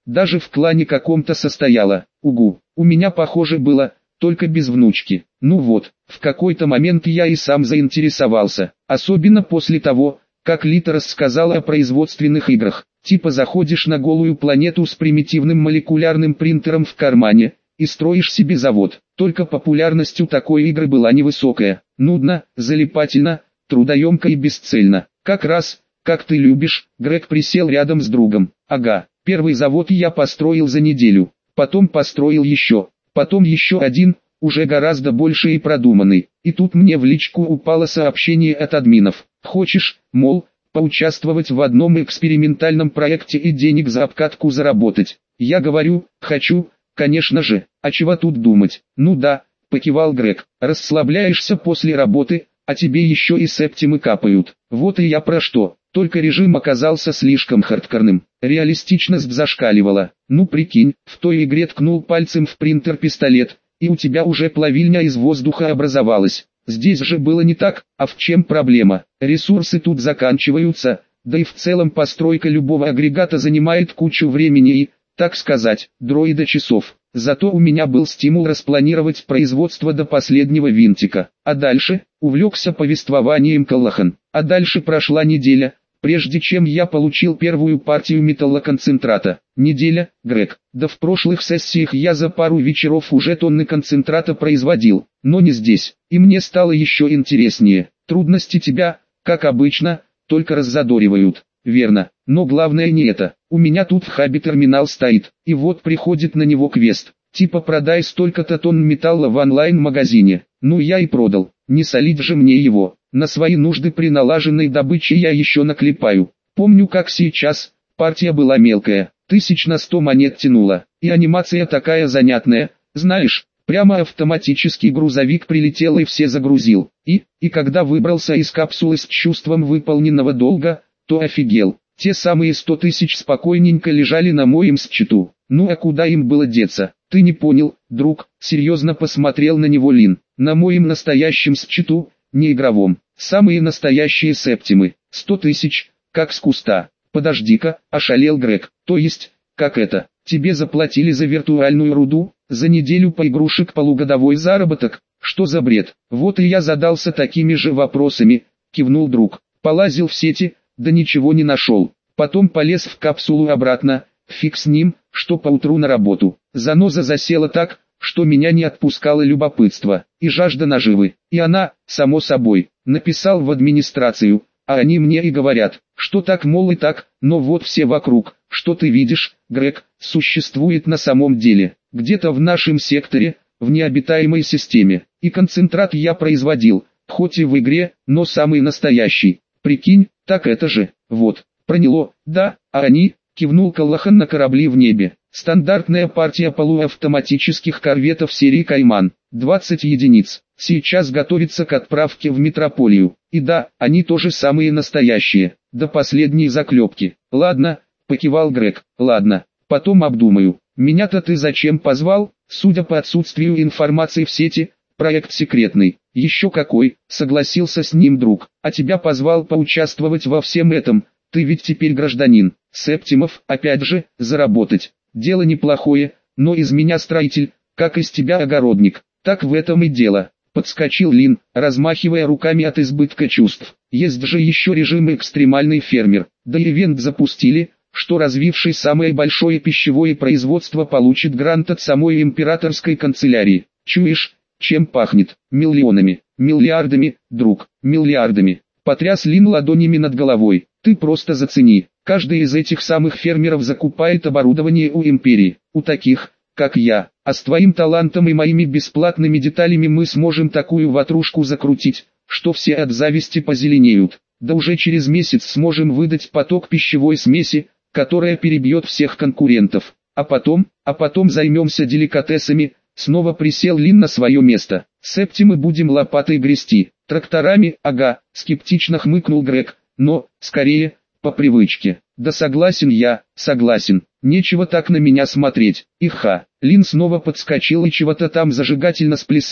даже в клане каком-то состояла. Угу, у меня похоже было, только без внучки. Ну вот, в какой-то момент я и сам заинтересовался, особенно после того, как Лита рассказала о производственных играх. Типа заходишь на голую планету с примитивным молекулярным принтером в кармане и строишь себе завод. Только популярность у такой игры была невысокая. Нудно, залипательно, трудоемко и бесцельно. Как раз, как ты любишь. Грег присел рядом с другом. Ага, первый завод я построил за неделю. Потом построил еще. Потом еще один, уже гораздо больше и продуманный. И тут мне в личку упало сообщение от админов. Хочешь, мол, поучаствовать в одном экспериментальном проекте и денег за обкатку заработать? Я говорю, хочу, конечно же, а чего тут думать? Ну да, покивал Грег, расслабляешься после работы, а тебе еще и септимы капают. Вот и я про что, только режим оказался слишком хардкорным. Реалистичность зашкаливала. Ну прикинь, в той игре ткнул пальцем в принтер пистолет, и у тебя уже плавильня из воздуха образовалась. Здесь же было не так, а в чем проблема? Ресурсы тут заканчиваются, да и в целом постройка любого агрегата занимает кучу времени и, так сказать, дроида часов. Зато у меня был стимул распланировать производство до последнего винтика. А дальше, увлекся повествованием Каллахан. А дальше прошла неделя, прежде чем я получил первую партию металлоконцентрата. Неделя, Грег. Да в прошлых сессиях я за пару вечеров уже тонны концентрата производил, но не здесь. И мне стало еще интереснее. Трудности тебя, как обычно, только раззадоривают. Верно, но главное не это. У меня тут в хабе терминал стоит, и вот приходит на него квест. Типа продай столько-то тонн металла в онлайн-магазине. Ну я и продал, не солить же мне его. На свои нужды при налаженной добыче я еще наклепаю. Помню как сейчас, партия была мелкая, 1100 монет тянула. И анимация такая занятная, знаешь, прямо автоматический грузовик прилетел и все загрузил. И когда выбрался из капсулы с чувством выполненного долга, то офигел. Те самые 100 тысяч спокойненько лежали на моем счету. Ну а куда им было деться? Ты не понял, друг, серьезно посмотрел на него Лин. На моем настоящем счету, не игровом, самые настоящие септимы, 100 тысяч, как с куста. Подожди-ка, ошалел Грег, то есть, как это, тебе заплатили за виртуальную руду, за неделю поигрушек полугодовой заработок, что за бред? Вот и я задался такими же вопросами, кивнул друг, полазил в сети, да ничего не нашел. Потом полез в капсулу обратно, фиг с ним, что поутру на работу. Заноза засела так, что меня не отпускало любопытство и жажда наживы. И она, само собой, написал в администрацию, а они мне и говорят, что так мол и так, но вот все вокруг, что ты видишь, Грег, существует на самом деле, где-то в нашем секторе, в необитаемой системе. И концентрат я производил, хоть и в игре, но самый настоящий. Прикинь, так это же, вот, проняло, да, а они, кивнул Каллахан на корабли в небе. Стандартная партия полуавтоматических корветов серии «Кайман», 20 единиц, сейчас готовится к отправке в метрополию. И да, они тоже самые настоящие, до последней заклепки. Ладно, покивал Грег, ладно, потом обдумаю. Меня-то ты зачем позвал? Судя по отсутствию информации в сети, проект секретный. Еще какой, согласился с ним друг, а тебя позвал поучаствовать во всем этом, ты ведь теперь гражданин. Септимов, опять же, заработать. Дело неплохое, но из меня строитель, как из тебя огородник. Так в этом и дело. Подскочил Лин, размахивая руками от избытка чувств. Есть же еще режим экстремальный фермер. Да и ивент запустили, что развивший самое большое пищевое производство получит грант от самой императорской канцелярии. Чуешь, чем пахнет? Миллионами, миллиардами, друг, миллиардами. Потряс Лин ладонями над головой. Ты просто зацени. Каждый из этих самых фермеров закупает оборудование у империи. У таких, как я. А с твоим талантом и моими бесплатными деталями мы сможем такую ватрушку закрутить, что все от зависти позеленеют. Да уже через месяц сможем выдать поток пищевой смеси, которая перебьет всех конкурентов. А потом займемся деликатесами. Снова присел Лин на свое место. Септимы будем лопатой грести. Тракторами, ага, скептично хмыкнул Грег. Но, скорее, по привычке. Да согласен я, согласен. Нечего так на меня смотреть. Иха. Лин снова подскочил и чего-то там зажигательно сплясал,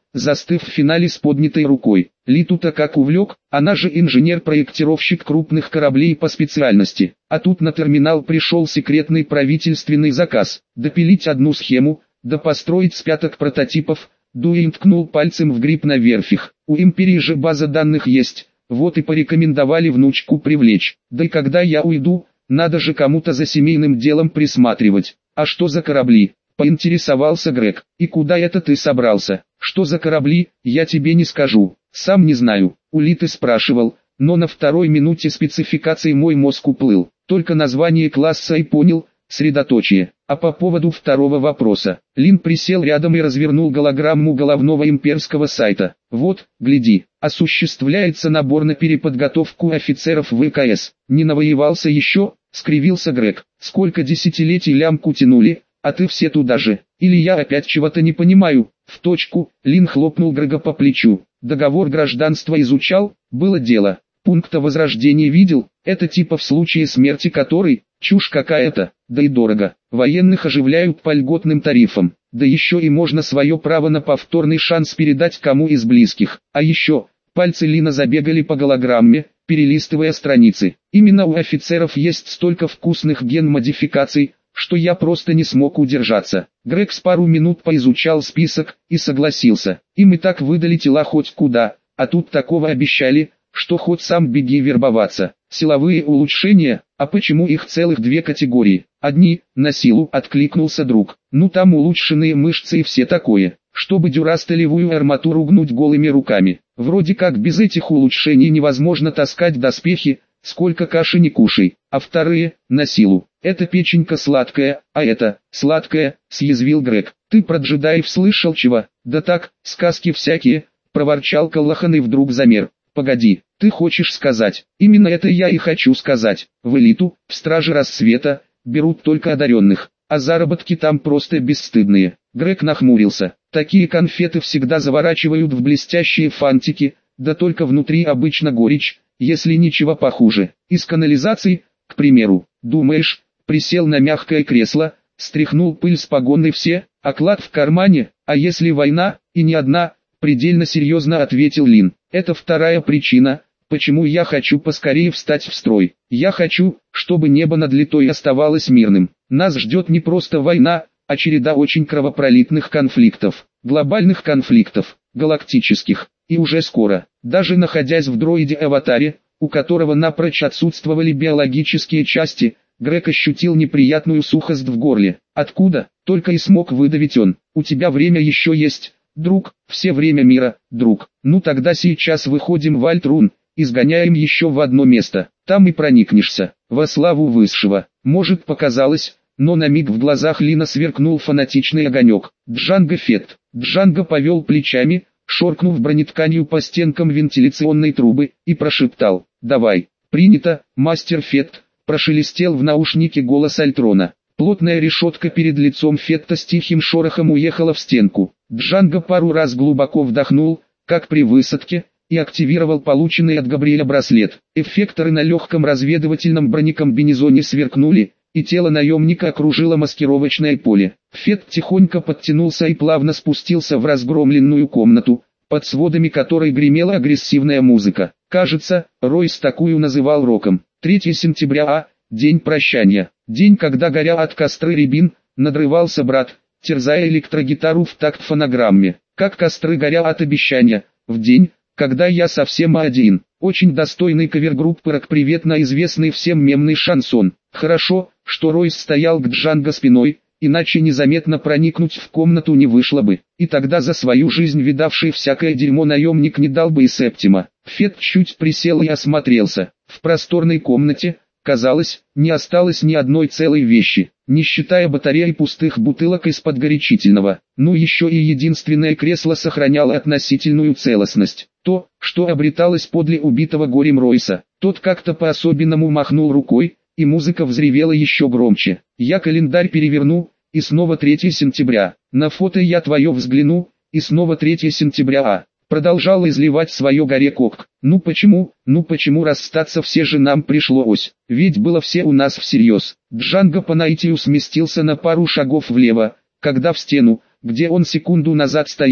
застыв в финале с поднятой рукой. Литу-то как увлек, она же инженер-проектировщик крупных кораблей по специальности. А тут на терминал пришел секретный правительственный заказ. Допилить одну схему, да построить с пяток прототипов. Дуэйн ткнул пальцем в гриб на верфях. У империи же база данных есть, вот и порекомендовали внучку привлечь. Да и когда я уйду, надо же кому-то за семейным делом присматривать. А что за корабли? Поинтересовался Грег. И куда это ты собрался? Что за корабли, я тебе не скажу. Сам не знаю. У Литы спрашивал, но на второй минуте спецификации мой мозг уплыл. Только название класса и понял, средоточие. А по поводу второго вопроса, Лин присел рядом и развернул голограмму головного имперского сайта. Вот, гляди, осуществляется набор на переподготовку офицеров ВКС. Не навоевался еще, скривился Грег. Сколько десятилетий лямку тянули, а ты все туда же. Или я опять чего-то не понимаю. В точку, Лин хлопнул Грега по плечу. Договор гражданства изучал, было дело. Пункта возрождения видел, это типа в случае смерти которой, чушь какая-то, да и дорого. Военных оживляют по льготным тарифам, да еще и можно свое право на повторный шанс передать кому из близких. А еще, пальцы Лина забегали по голограмме, перелистывая страницы. Именно у офицеров есть столько вкусных ген-модификаций, что я просто не смог удержаться. Грег с пару минут поизучал список и согласился. Им и так выдали тела хоть куда, а тут такого обещали, что хоть сам беги вербоваться. Силовые улучшения, а почему их целых две категории? Одни, на силу, откликнулся друг. Ну там улучшенные мышцы и все такое, чтобы дюрастелевую арматуру гнуть голыми руками. Вроде как без этих улучшений невозможно таскать доспехи, сколько каши не кушай. А вторые, на силу. Это печенька сладкая, а это, сладкая, съязвил Грег. Ты про джедаев слышал чего? Да так, сказки всякие, проворчал Калахан и вдруг замер. Погоди, ты хочешь сказать, именно это я и хочу сказать, в элиту, в Страже Рассвета, берут только одаренных, а заработки там просто бесстыдные. Грег нахмурился, такие конфеты всегда заворачивают в блестящие фантики, да только внутри обычно горечь, если ничего похуже. Из канализации, к примеру, думаешь, присел на мягкое кресло, стряхнул пыль с погонной все, оклад в кармане, а если война, и не одна, предельно серьезно ответил Лин. Это вторая причина, почему я хочу поскорее встать в строй. Я хочу, чтобы небо над Литой оставалось мирным. Нас ждет не просто война, а череда очень кровопролитных конфликтов, глобальных конфликтов, галактических. И уже скоро, даже находясь в дроиде-аватаре, у которого напрочь отсутствовали биологические части, Грег ощутил неприятную сухость в горле. Откуда? Только и смог выдавить он. У тебя время еще есть, друг, все время мира, друг. Ну тогда сейчас выходим в Альтрун, изгоняем еще в одно место. Там и проникнешься, во славу Высшего. Может показалось, но на миг в глазах Лина сверкнул фанатичный огонек. Джанго Фетт. Джанго повел плечами, шоркнув бронетканью по стенкам вентиляционной трубы, и прошептал: «Давай». «Принято, мастер Фетт», прошелестел в наушнике голос Альтрона. Плотная решетка перед лицом Фетта с тихим шорохом уехала в стенку. Джанго пару раз глубоко вдохнул, как при высадке, и активировал полученный от Габриэля браслет. Эффекторы на легком разведывательном бронекомбинезоне сверкнули, и тело наемника окружило маскировочное поле. Фетт тихонько подтянулся и плавно спустился в разгромленную комнату, под сводами которой гремела агрессивная музыка. Кажется, Ройс такую называл роком. 3 сентября, день прощания. День, когда, горя от костры рябин, надрывался брат, терзая электрогитару в такт фонограмме. Как костры горя от обещания, в день, когда я совсем один. Очень достойный кавер-группы рок-привет на известный всем мемный шансон. Хорошо, что Ройс стоял к Джанго спиной, иначе незаметно проникнуть в комнату не вышло бы. И тогда за свою жизнь видавший всякое дерьмо наемник не дал бы и септима. Фетт чуть присел и осмотрелся. В просторной комнате, казалось, не осталось ни одной целой вещи, не считая батареи пустых бутылок из-под горячительного. Ну еще и единственное кресло сохраняло относительную целостность. То, что обреталось подле убитого горем Ройса. Тот как-то по-особенному махнул рукой, и музыка взревела еще громче. Я календарь переверну, и снова 3 сентября. На фото я твое взгляну, и снова 3 сентября. Продолжал изливать свое горе кок. Ну почему расстаться все же нам пришлось? Ведь было все у нас всерьез. Джанго по наитию сместился на пару шагов влево, когда в стену, где он секунду назад стоял,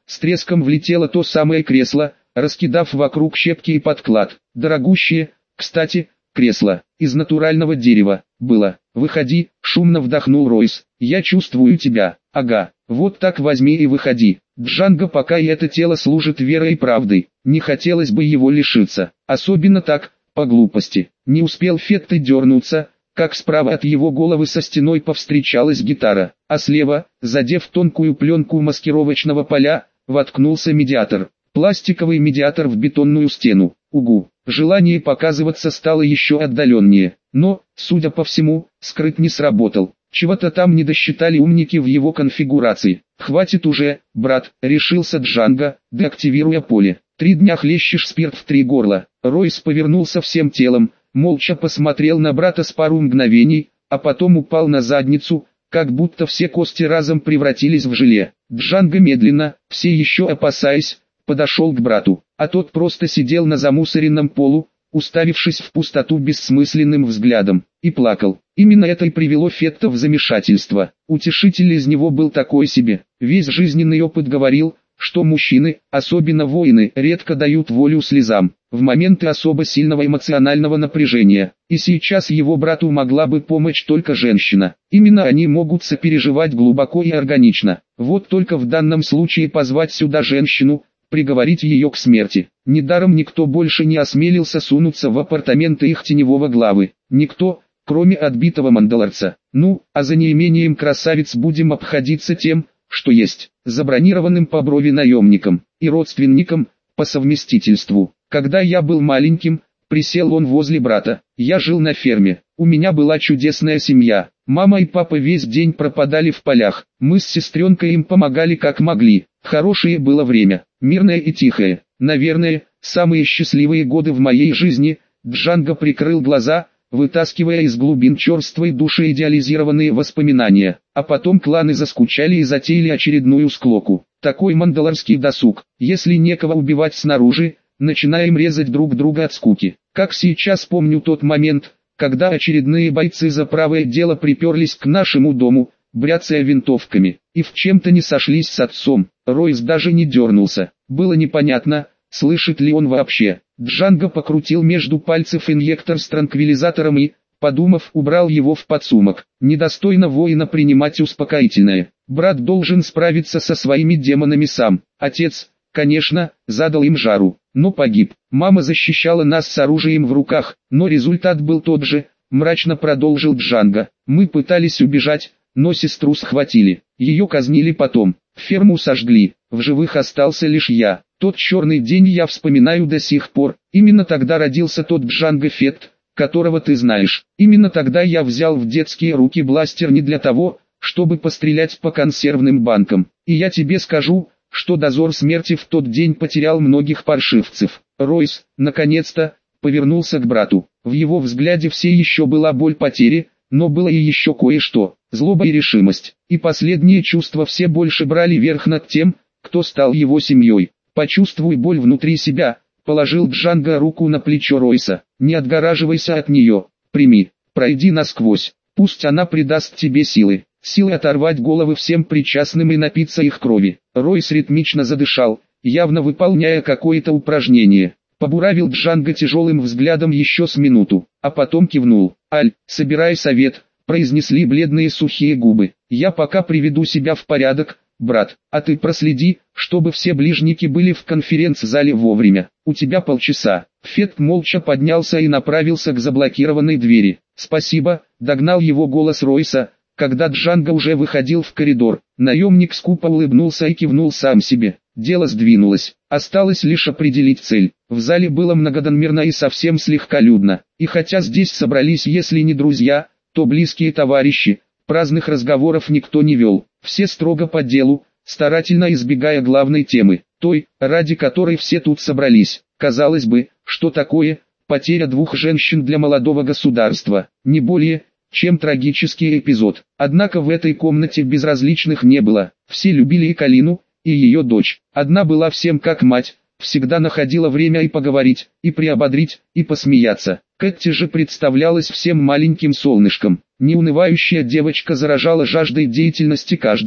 с треском влетело то самое кресло, раскидав вокруг щепки и подклад. Дорогущее, кстати, кресло, из натурального дерева, было. «Выходи», — шумно вдохнул Ройс, — «я чувствую тебя». «Ага, вот так возьми и выходи. Джанго пока и это тело служит верой и правдой, не хотелось бы его лишиться, особенно так, по глупости». Не успел Фетты дернуться, как справа от его головы со стеной повстречалась гитара, а слева, задев тонкую пленку маскировочного поля, воткнулся медиатор. Пластиковый медиатор в бетонную стену. Угу. Желание показываться стало еще отдаленнее, но, судя по всему, скрыт не сработал. Чего-то там не досчитали умники в его конфигурации. «Хватит уже, брат», — решился Джанго, деактивируя поле. 3 дня хлещешь спирт в 3 горла. Ройс повернулся всем телом, молча посмотрел на брата с пару мгновений, а потом упал на задницу, как будто все кости разом превратились в желе. Джанго медленно, все еще опасаясь, подошел к брату, а тот просто сидел на замусоренном полу, уставившись в пустоту бессмысленным взглядом, и плакал. Именно это и привело Фетта в замешательство. Утешитель из него был такой себе. Весь жизненный опыт говорил, что мужчины, особенно воины, редко дают волю слезам, в моменты особо сильного эмоционального напряжения. И сейчас его брату могла бы помочь только женщина. Именно они могут сопереживать глубоко и органично. Вот только в данном случае позвать сюда женщину, приговорить ее к смерти. Недаром никто больше не осмелился сунуться в апартаменты их теневого главы. Никто, кроме отбитого мандалорца. Ну, а за неимением красавиц будем обходиться тем, что есть, забронированным по брови наемником и родственником, по совместительству. Когда я был маленьким, присел он возле брата, я жил на ферме, у меня была чудесная семья. Мама и папа весь день пропадали в полях, мы с сестренкой им помогали как могли. Хорошее было время, мирное и тихое, наверное, самые счастливые годы в моей жизни. Джанго прикрыл глаза, вытаскивая из глубин черствой души идеализированные воспоминания, а потом кланы заскучали и затеяли очередную склоку. Такой мандалорский досуг, если некого убивать снаружи, начинаем резать друг друга от скуки. Как сейчас помню тот момент, когда очередные бойцы за правое дело приперлись к нашему дому, бряцая винтовками, и в чем-то не сошлись с отцом. Ройс даже не дернулся, было непонятно, слышит ли он вообще. Джанго покрутил между пальцев инъектор с транквилизатором и, подумав, убрал его в подсумок. Недостойно воина принимать успокоительное. Брат должен справиться со своими демонами сам. Отец, конечно, задал им жару, но погиб. Мама защищала нас с оружием в руках, но результат был тот же, мрачно продолжил Джанго. Мы пытались убежать, но сестру схватили. Ее казнили потом. Ферму сожгли. В живых остался лишь я. Тот черный день я вспоминаю до сих пор. Именно тогда родился тот Джанго Фетт, которого ты знаешь. Именно тогда я взял в детские руки бластер не для того, чтобы пострелять по консервным банкам. И я тебе скажу, что дозор смерти в тот день потерял многих паршивцев. Ройс, наконец-то, повернулся к брату. В его взгляде все еще была боль потери, но было и еще кое-что, злоба и решимость. И последние чувства все больше брали верх над тем, кто стал его семьей. «Почувствуй боль внутри себя», — положил Джанго руку на плечо Ройса. «Не отгораживайся от нее, прими, пройди насквозь, пусть она придаст тебе силы. Силы оторвать головы всем причастным и напиться их крови». Ройс ритмично задышал, явно выполняя какое-то упражнение. Побуравил Джанго тяжелым взглядом еще с минуту, а потом кивнул. «Аль, собирай совет», — произнесли бледные сухие губы. «Я пока приведу себя в порядок, брат, а ты проследи, чтобы все ближники были в конференц-зале вовремя. У тебя полчаса». Фетт молча поднялся и направился к заблокированной двери. «Спасибо», — догнал его голос Ройса, когда Джанго уже выходил в коридор. Наемник скупо улыбнулся и кивнул сам себе. Дело сдвинулось, осталось лишь определить цель. В зале было многодномерно и совсем слегка людно, и хотя здесь собрались если не друзья, то близкие товарищи, праздных разговоров никто не вел. Все строго по делу, старательно избегая главной темы, той, ради которой все тут собрались. Казалось бы, что такое, потеря 2 женщин для молодого государства, не более, чем трагический эпизод. Однако в этой комнате безразличных не было, все любили и Калину, и ее дочь. Одна была всем как мать, всегда находила время и поговорить, и приободрить, и посмеяться. Кэти же представлялась всем маленьким солнышком. Неунывающая девочка заражала жаждой деятельности каждого,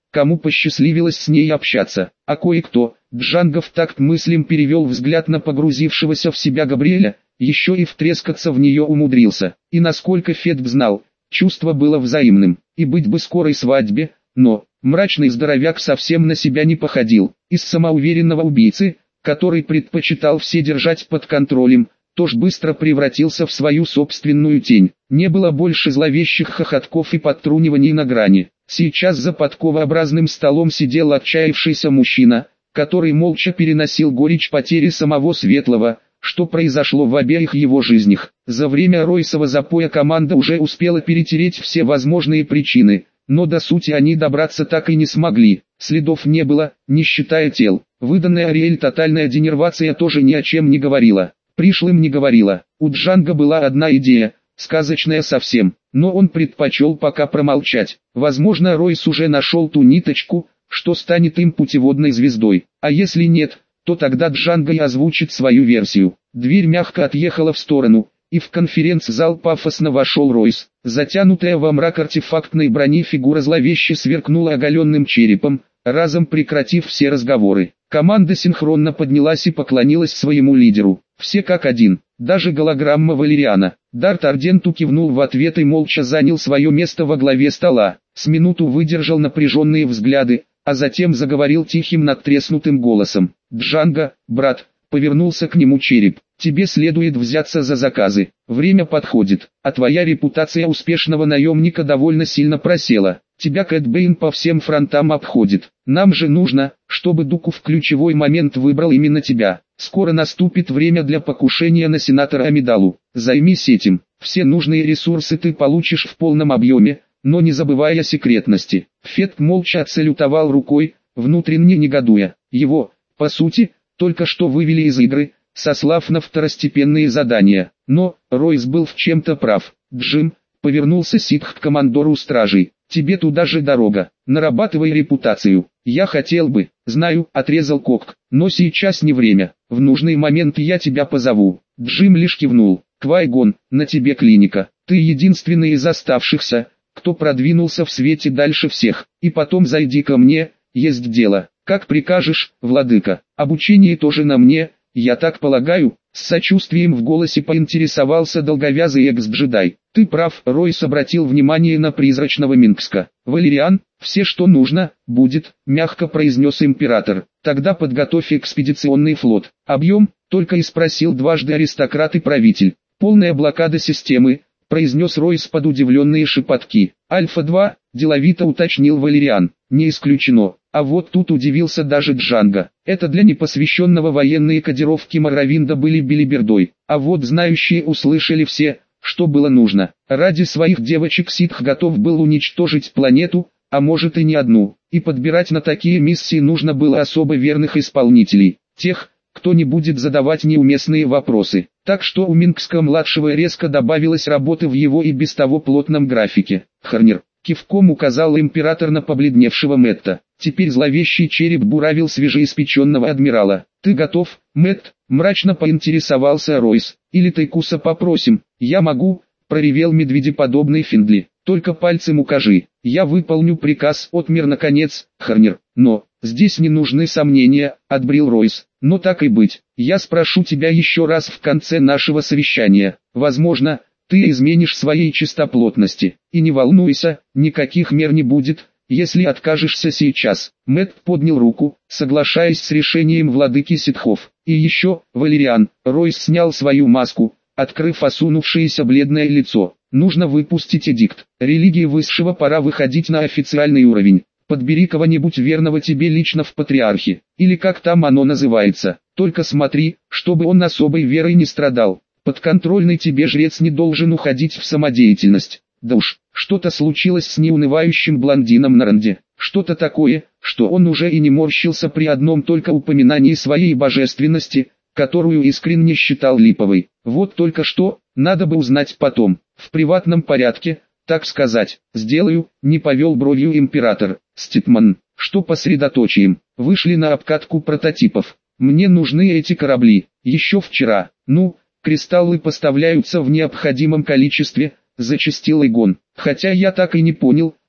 кому посчастливилось с ней общаться, а кое-кто, Джанго в такт мыслям перевел взгляд на погрузившегося в себя Габриэля, еще и втрескаться в нее умудрился. И насколько Фетб знал, чувство было взаимным, и быть бы скорой свадьбе, но мрачный здоровяк совсем на себя не походил. Из самоуверенного убийцы, который предпочитал все держать под контролем, тоже быстро превратился в свою собственную тень. Не было больше зловещих хохотков и подтруниваний на грани. Сейчас за подковообразным столом сидел отчаявшийся мужчина, который молча переносил горечь потери самого Светлого, что произошло в обеих его жизнях. За время Ройсова запоя команда уже успела перетереть все возможные причины, но до сути они добраться так и не смогли. Следов не было, не считая тел. Выданная Ариэль тотальная денервация тоже ни о чем не говорила. Пришлым не говорила. У Джанго была одна идея, сказочная совсем, но он предпочел пока промолчать. Возможно, Ройс уже нашел ту ниточку, что станет им путеводной звездой. А если нет, то тогда Джанго и озвучит свою версию. Дверь мягко отъехала в сторону, и в конференц-зал пафосно вошел Ройс. Затянутая во мрак артефактной брони фигура зловеще сверкнула оголенным черепом, разом прекратив все разговоры. Команда синхронно поднялась и поклонилась своему лидеру. Все как один, даже голограмма Валериана. Дарт Арденту кивнул в ответ и молча занял свое место во главе стола. С минуту выдержал напряженные взгляды, а затем заговорил тихим надтреснутым голосом. «Джанго, брат», — повернулся к нему череп, — «тебе следует взяться за заказы. Время подходит, а твоя репутация успешного наемника довольно сильно просела. Тебя Кэт Бэйн по всем фронтам обходит. Нам же нужно, чтобы Дуку в ключевой момент выбрал именно тебя. Скоро наступит время для покушения на сенатора Амидалу. Займись этим. Все нужные ресурсы ты получишь в полном объеме, но не забывай о секретности». Фетб молча отсалютовал рукой, внутренне негодуя. Его, по сути, только что вывели из игры, сослав на второстепенные задания. Но Ройс был в чем-то прав. «Джим», — повернулся Ситх к командору стражей, — «тебе туда же дорога, нарабатывай репутацию». «Я хотел бы, знаю», — отрезал Кок, — «но сейчас не время, в нужный момент я тебя позову». Джим лишь кивнул. «Квай-Гон, на тебе клиника, ты единственный из оставшихся, кто продвинулся в свете дальше всех, и потом зайди ко мне, есть дело». «Как прикажешь, владыка, обучение тоже на мне, я так полагаю», — с сочувствием в голосе поинтересовался долговязый экс-джедай. «Ты прав», — Ройс обратил внимание на призрачного Минкска. «Валериан, все что нужно, будет», — мягко произнес император. «Тогда подготовь экспедиционный флот». «Объем?» — только и спросил дважды аристократ и правитель. «Полная блокада системы», — произнес Ройс под удивленные шепотки. «Альфа-2», — деловито уточнил Валериан. «Не исключено». А вот тут удивился даже Джанго. Это для непосвященного военные кодировки Моровинда были белибердой. А вот знающие услышали все, что было нужно. Ради своих девочек Ситх готов был уничтожить планету, а может и не одну. И подбирать на такие миссии нужно было особо верных исполнителей. Тех, кто не будет задавать неуместные вопросы. Так что у Минкска-младшего резко добавилось работы в его и без того плотном графике. «Харнер», — кивком указал император на побледневшего Мэтта. Теперь зловещий череп буравил свежеиспеченного адмирала. «Ты готов, Мэтт?» — мрачно поинтересовался Ройс. «Или Тайкуса попросим?» «Я могу», — проревел медведеподобный Финдли. «Только пальцем укажи. Я выполню приказ», — отмер наконец Харнер. «Но, здесь не нужны сомнения», — отбрил Ройс. «Но так и быть. Я спрошу тебя еще раз в конце нашего совещания. Возможно, ты изменишь своей чистоплотности. И не волнуйся, никаких мер не будет, если откажешься сейчас». Мэтт поднял руку, соглашаясь с решением владыки ситхов. «И еще, Валериан», — Ройс снял свою маску, открыв осунувшееся бледное лицо. «Нужно выпустить эдикт. Религии высшего пора выходить на официальный уровень. Подбери кого-нибудь верного тебе лично в патриархе, или как там оно называется. Только смотри, чтобы он особой верой не страдал. Подконтрольный тебе жрец не должен уходить в самодеятельность. Да уж, что-то случилось с неунывающим блондином Наранде. Что-то такое, что он уже и не морщился при одном только упоминании своей божественности, которую искренне считал липовой. Вот только что, надо бы узнать потом, в приватном порядке, так сказать. «Сделаю», — не повел бровью император. «Ститман, что по средоточиям? Вышли на обкатку прототипов. Мне нужны эти корабли. Еще вчера. Ну, кристаллы поставляются в необходимом количестве», — зачастил Игон. «Хотя я так и не понял,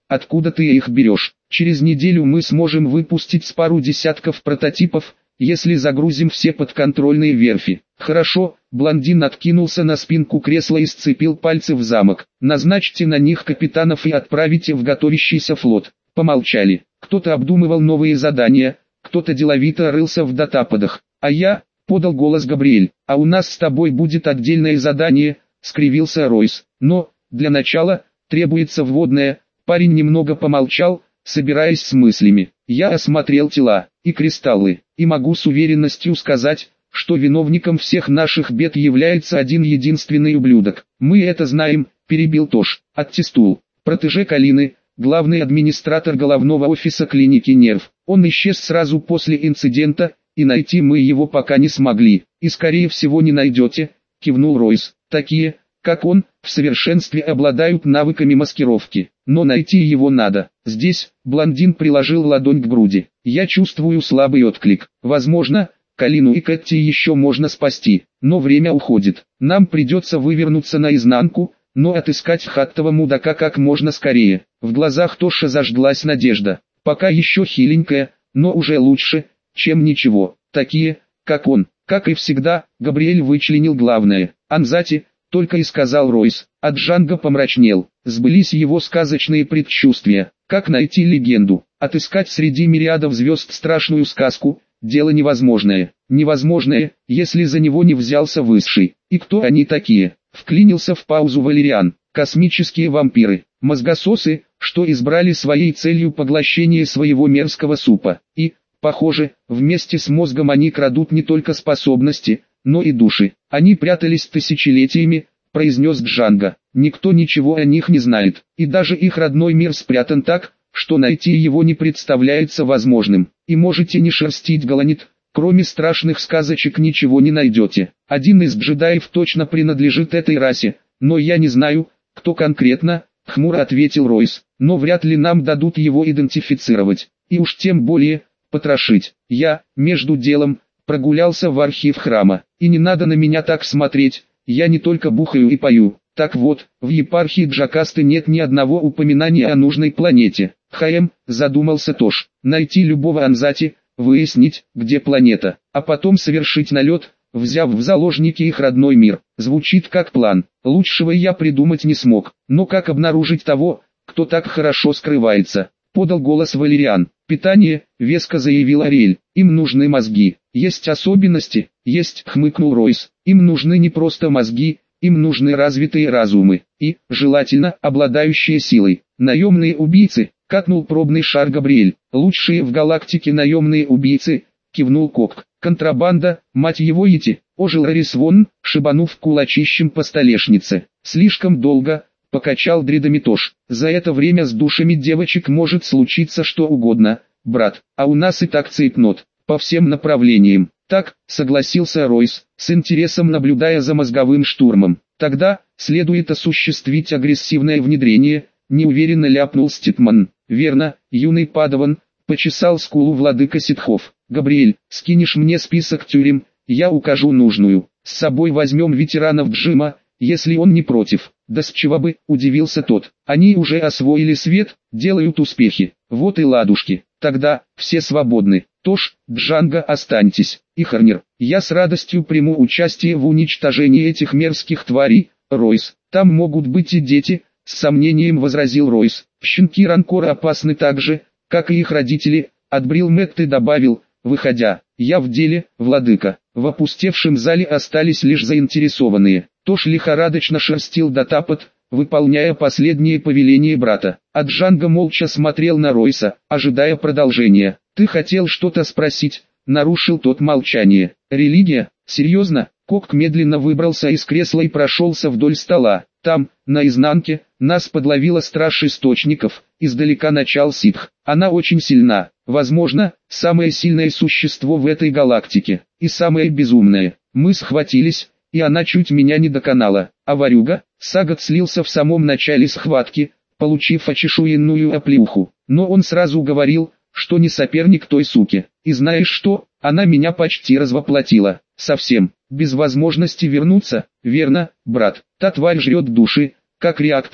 откуда ты их берешь? Через неделю мы сможем выпустить с пару десятков прототипов, если загрузим все подконтрольные верфи. Хорошо, блондин откинулся на спинку кресла и сцепил пальцы в замок. Назначьте на них капитанов и отправите в готовящийся флот. Помолчали. Кто-то обдумывал новые задания, кто-то деловито рылся в датападах. А я, подал голос Габриэль, а у нас с тобой будет отдельное задание, скривился Ройс. Но, для начала, требуется вводное. Парень немного помолчал, собираясь с мыслями. Я осмотрел тела и кристаллы, и могу с уверенностью сказать, что виновником всех наших бед является один единственный ублюдок. Мы это знаем, перебил Тош. Аттестул, протеже Калины, главный администратор головного офиса клиники Нерв. Он исчез сразу после инцидента, и найти мы его пока не смогли. И скорее всего не найдете, кивнул Ройс. Такие, как он, в совершенстве обладают навыками маскировки. Но найти его надо. Здесь, блондин приложил ладонь к груди. Я чувствую слабый отклик. Возможно, Калину и Кэтти еще можно спасти, но время уходит. Нам придется вывернуться наизнанку, но отыскать хаттого мудака как можно скорее. В глазах Тоша зажглась надежда. Пока еще хиленькая, но уже лучше, чем ничего. Такие, как он, как и всегда, Габриэль вычленил главное. Анзати, только и сказал Ройс. А Джанго помрачнел. Сбылись его сказочные предчувствия. Как найти легенду? Отыскать среди мириадов звезд страшную сказку – дело невозможное. Невозможное, если за него не взялся Высший. И кто они такие? Вклинился в паузу Валериан. Космические вампиры, мозгососы, что избрали своей целью поглощение своего мерзкого супа. И, похоже, вместе с мозгом они крадут не только способности, но и души. Они прятались тысячелетиями, произнес Джанго. Никто ничего о них не знает, и даже их родной мир спрятан так, что найти его не представляется возможным. И можете не шерстить Галанит, кроме страшных сказочек ничего не найдете. Один из джедаев точно принадлежит этой расе, но я не знаю, кто конкретно, хмуро ответил Ройс. Но вряд ли нам дадут его идентифицировать, и уж тем более потрошить. Я, между делом, прогулялся в архив храма, и не надо на меня так смотреть, я не только бухаю и пою. Так вот, в епархии Джакасты нет ни одного упоминания о нужной планете. Задумался Тош, найти любого Анзати, выяснить, где планета, а потом совершить налет, взяв в заложники их родной мир. Звучит как план, лучшего я придумать не смог, но как обнаружить того, кто так хорошо скрывается? Подал голос Валериан. Питание, веско заявил Ариэль, им нужны мозги. Есть особенности, есть, хмыкнул Ройс, им нужны не просто мозги, им нужны развитые разумы, и, желательно, обладающие силой. Наемные убийцы, катнул пробный шар Габриэль, лучшие в галактике наемные убийцы, кивнул Кок. Контрабанда, мать его идти, ожил Рарис Вон, шибанув кулачищем по столешнице. Слишком долго, покачал дридами Тош. За это время с душами девочек может случиться что угодно, брат, а у нас и так цейтнот, по всем направлениям. Так, согласился Ройс, с интересом наблюдая за мозговым штурмом. Тогда, следует осуществить агрессивное внедрение, неуверенно ляпнул Ститман. Верно, юный падаван, почесал скулу владыка ситхов. Габриэль, скинешь мне список тюрем, я укажу нужную. С собой возьмем ветеранов Джима, если он не против. Да с чего бы, удивился тот. Они уже освоили свет, делают успехи. Вот и ладушки. Тогда, все свободны. Тош, Джанго, останьтесь. И Харнер, я с радостью приму участие в уничтожении этих мерзких тварей. Ройс, там могут быть и дети, с сомнением возразил Ройс. Щенки Ранкора опасны так же, как и их родители, отбрил Мэтт и добавил, выходя. Я в деле, владыка. В опустевшем зале остались лишь заинтересованные. Тош лихорадочно шерстил датапад, выполняя последние повеления брата. А Джанго молча смотрел на Ройса, ожидая продолжения. «Ты хотел что-то спросить?» — нарушил тот молчание. «Религия? Серьезно?» Кок медленно выбрался из кресла и прошелся вдоль стола. Там, на изнанке, нас подловила страж источников, издалека начал ситх. Она очень сильна, возможно, самое сильное существо в этой галактике, и самое безумное. Мы схватились, и она чуть меня не доконала. А ворюга, Сагат слился в самом начале схватки, получив очешуенную оплеуху. Но он сразу говорил, что не соперник той суки. И знаешь что, она меня почти развоплотила. Совсем, без возможности вернуться. Верно, брат, та тварь жрет души, как реактор,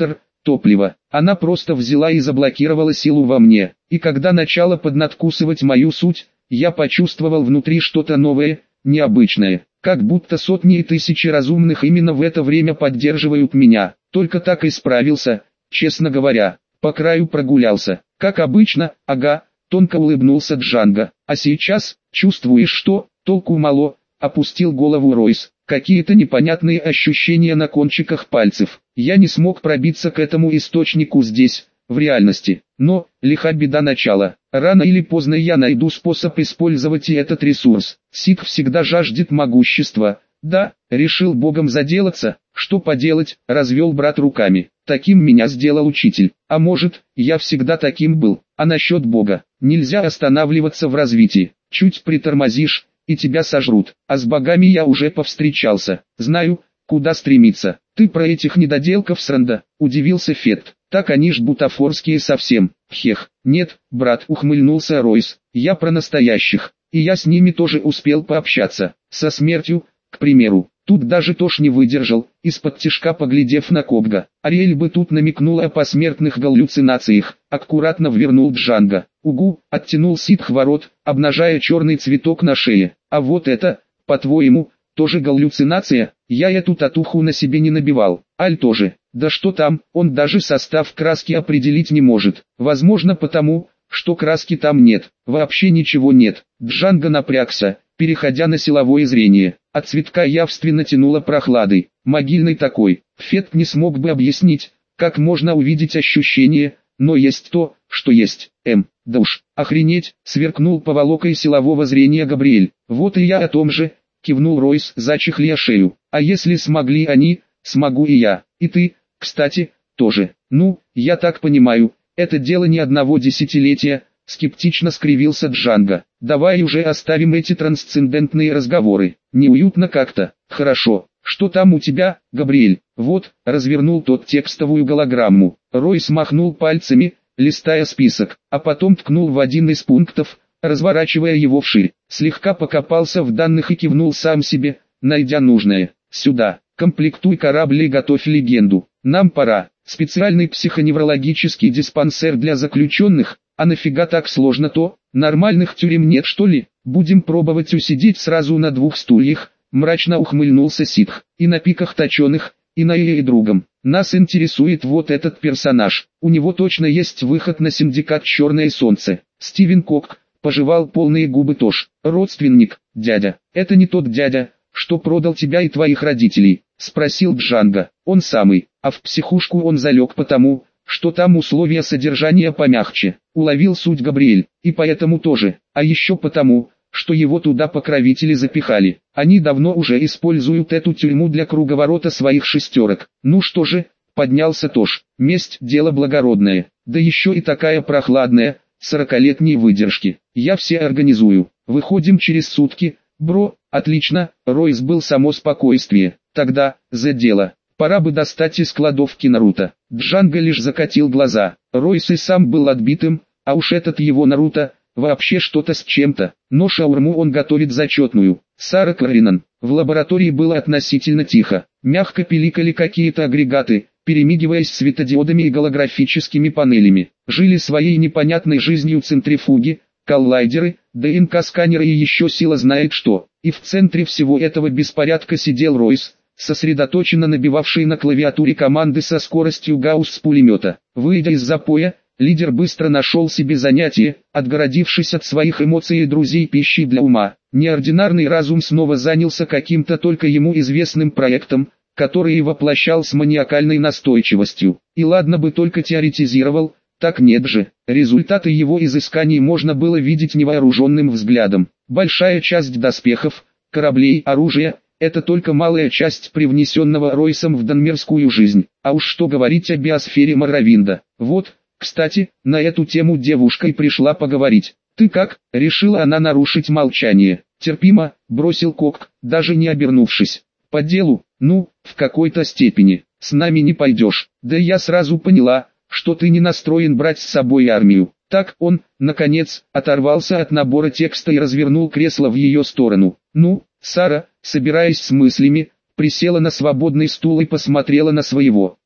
топливо. Она просто взяла и заблокировала силу во мне. И когда начала поднадкусывать мою суть, я почувствовал внутри что-то новое, необычное. Как будто сотни и тысячи разумных именно в это время поддерживают меня. Только так и справился, честно говоря. По краю прогулялся. Как обычно, ага, тонко улыбнулся Джанго. А сейчас, чувствуешь что, толку мало, опустил голову Ройс. Какие-то непонятные ощущения на кончиках пальцев. Я не смог пробиться к этому источнику здесь, в реальности. Но, лиха беда начала. Рано или поздно я найду способ использовать и этот ресурс. Ситх всегда жаждет могущества. Да, решил богом заделаться, что поделать, развел брат руками. Таким меня сделал учитель. А может, я всегда таким был. А насчет бога, нельзя останавливаться в развитии. Чуть притормозишь, и тебя сожрут. А с богами я уже повстречался. Знаю, куда стремиться. Ты про этих недоделков Сранда, удивился Фет. Так они ж бутафорские совсем. Хех. Нет, брат, ухмыльнулся Ройс. Я про настоящих. И я с ними тоже успел пообщаться. Со смертью, к примеру. Тут даже Тош не выдержал, из-под тишка поглядев на Кобга. Ариэль бы тут намекнула о посмертных галлюцинациях, аккуратно ввернул Джанго. Угу, оттянул ситх ворот, обнажая черный цветок на шее. А вот это, по-твоему, тоже галлюцинация? Я эту татуху на себе не набивал. Аль тоже. Да что там, он даже состав краски определить не может. Возможно потому, что краски там нет. Вообще ничего нет. Джанго напрягся, переходя на силовое зрение. От цветка явственно тянуло прохладой, могильный такой. Фет не смог бы объяснить, как можно увидеть ощущение, но есть то, что есть. Да уж, охренеть, сверкнул поволокой силового зрения Габриэль. Вот и я о том же, кивнул Ройс, зачехляя шею. А если смогли они, смогу и я. И ты, кстати, тоже. Ну, я так понимаю, это дело не одного десятилетия, скептично скривился Джанго. Давай уже оставим эти трансцендентные разговоры. Неуютно как-то. Хорошо. Что там у тебя, Габриэль? Вот, развернул тот текстовую голограмму. Ройс махнул пальцами, листая список, а потом ткнул в один из пунктов, разворачивая его вширь. Слегка покопался в данных и кивнул сам себе, найдя нужное. Сюда. Комплектуй корабль и готовь легенду. Нам пора. Специальный психоневрологический диспансер для заключенных. А нафига так сложно-то? Нормальных тюрем нет что ли? Будем пробовать усидеть сразу на двух стульях, мрачно ухмыльнулся ситх. И на пиках точеных, и на и другом. Нас интересует вот этот персонаж. У него точно есть выход на синдикат «Черное солнце». Стивен Кок, пожевал полные губы Тош. Родственник, дядя. Это не тот дядя, что продал тебя и твоих родителей, спросил Джанго. Он самый, а в психушку он залег потому, что там условия содержания помягче. Уловил суть Габриэль, и поэтому тоже, а еще потому, что его туда покровители запихали. Они давно уже используют эту тюрьму для круговорота своих шестерок. Ну что же, поднялся Тош. Месть – дело благородное, да еще и такая прохладная, 40-летней выдержки. Я все организую. Выходим через сутки, бро. Отлично, Ройс был само спокойствие. Тогда, за дело. Пора бы достать из кладовки Наруто. Джанго лишь закатил глаза. Ройс и сам был отбитым, а уж этот его Наруто, вообще что-то с чем-то. Но шаурму он готовит зачетную. Сара Кларинан. В лаборатории было относительно тихо. Мягко пиликали какие-то агрегаты, перемигиваясь светодиодами и голографическими панелями. Жили своей непонятной жизнью центрифуги, коллайдеры, ДНК-сканеры и еще сила знает что. И в центре всего этого беспорядка сидел Ройс, сосредоточенно набивавший на клавиатуре команды со скоростью Гаусс с пулемета. Выйдя из запоя, лидер быстро нашел себе занятие, отгородившись от своих эмоций и друзей пищей для ума. Неординарный разум снова занялся каким-то только ему известным проектом, который и воплощал с маниакальной настойчивостью. И ладно бы только теоретизировал, так нет же. Результаты его изысканий можно было видеть невооруженным взглядом. Большая часть доспехов, кораблей, оружия – это только малая часть привнесенного Ройсом в данмирскую жизнь. А уж что говорить о биосфере Моровинда. Вот, кстати, на эту тему девушка и пришла поговорить. «Ты как?» – решила она нарушить молчание. «Терпимо», – бросил Кок, даже не обернувшись. «По делу, ну, в какой-то степени. С нами не пойдешь. Да я сразу поняла, что ты не настроен брать с собой армию». Так он, наконец, оторвался от набора текста и развернул кресло в ее сторону. «Ну, Сара», собираясь с мыслями, присела на свободный стул и посмотрела на своего.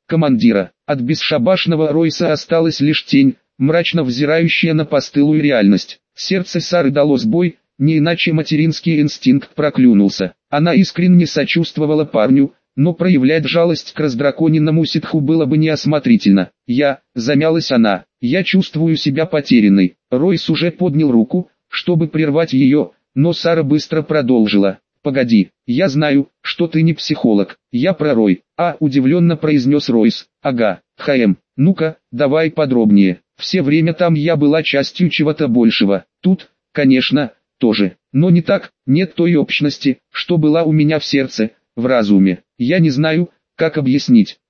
командира. От бесшабашного Ройса осталась лишь тень, мрачно взирающая на постылую реальность. Сердце Сары дало сбой, не иначе материнский инстинкт проклюнулся. Она искренне сочувствовала парню, но проявлять жалость к раздраконенному ситху было бы неосмотрительно. Замялась она, я чувствую себя потерянной. Ройс уже поднял руку, чтобы прервать ее, но Сара быстро продолжила. «Погоди, я знаю, что ты не психолог, я про Рой», удивленно произнес Ройс. «Ага, ну-ка, давай подробнее. Все время там я была частью чего-то большего, тут, конечно, тоже, но не так, нет той общности, что была у меня в сердце, в разуме. Я не знаю, как объяснить.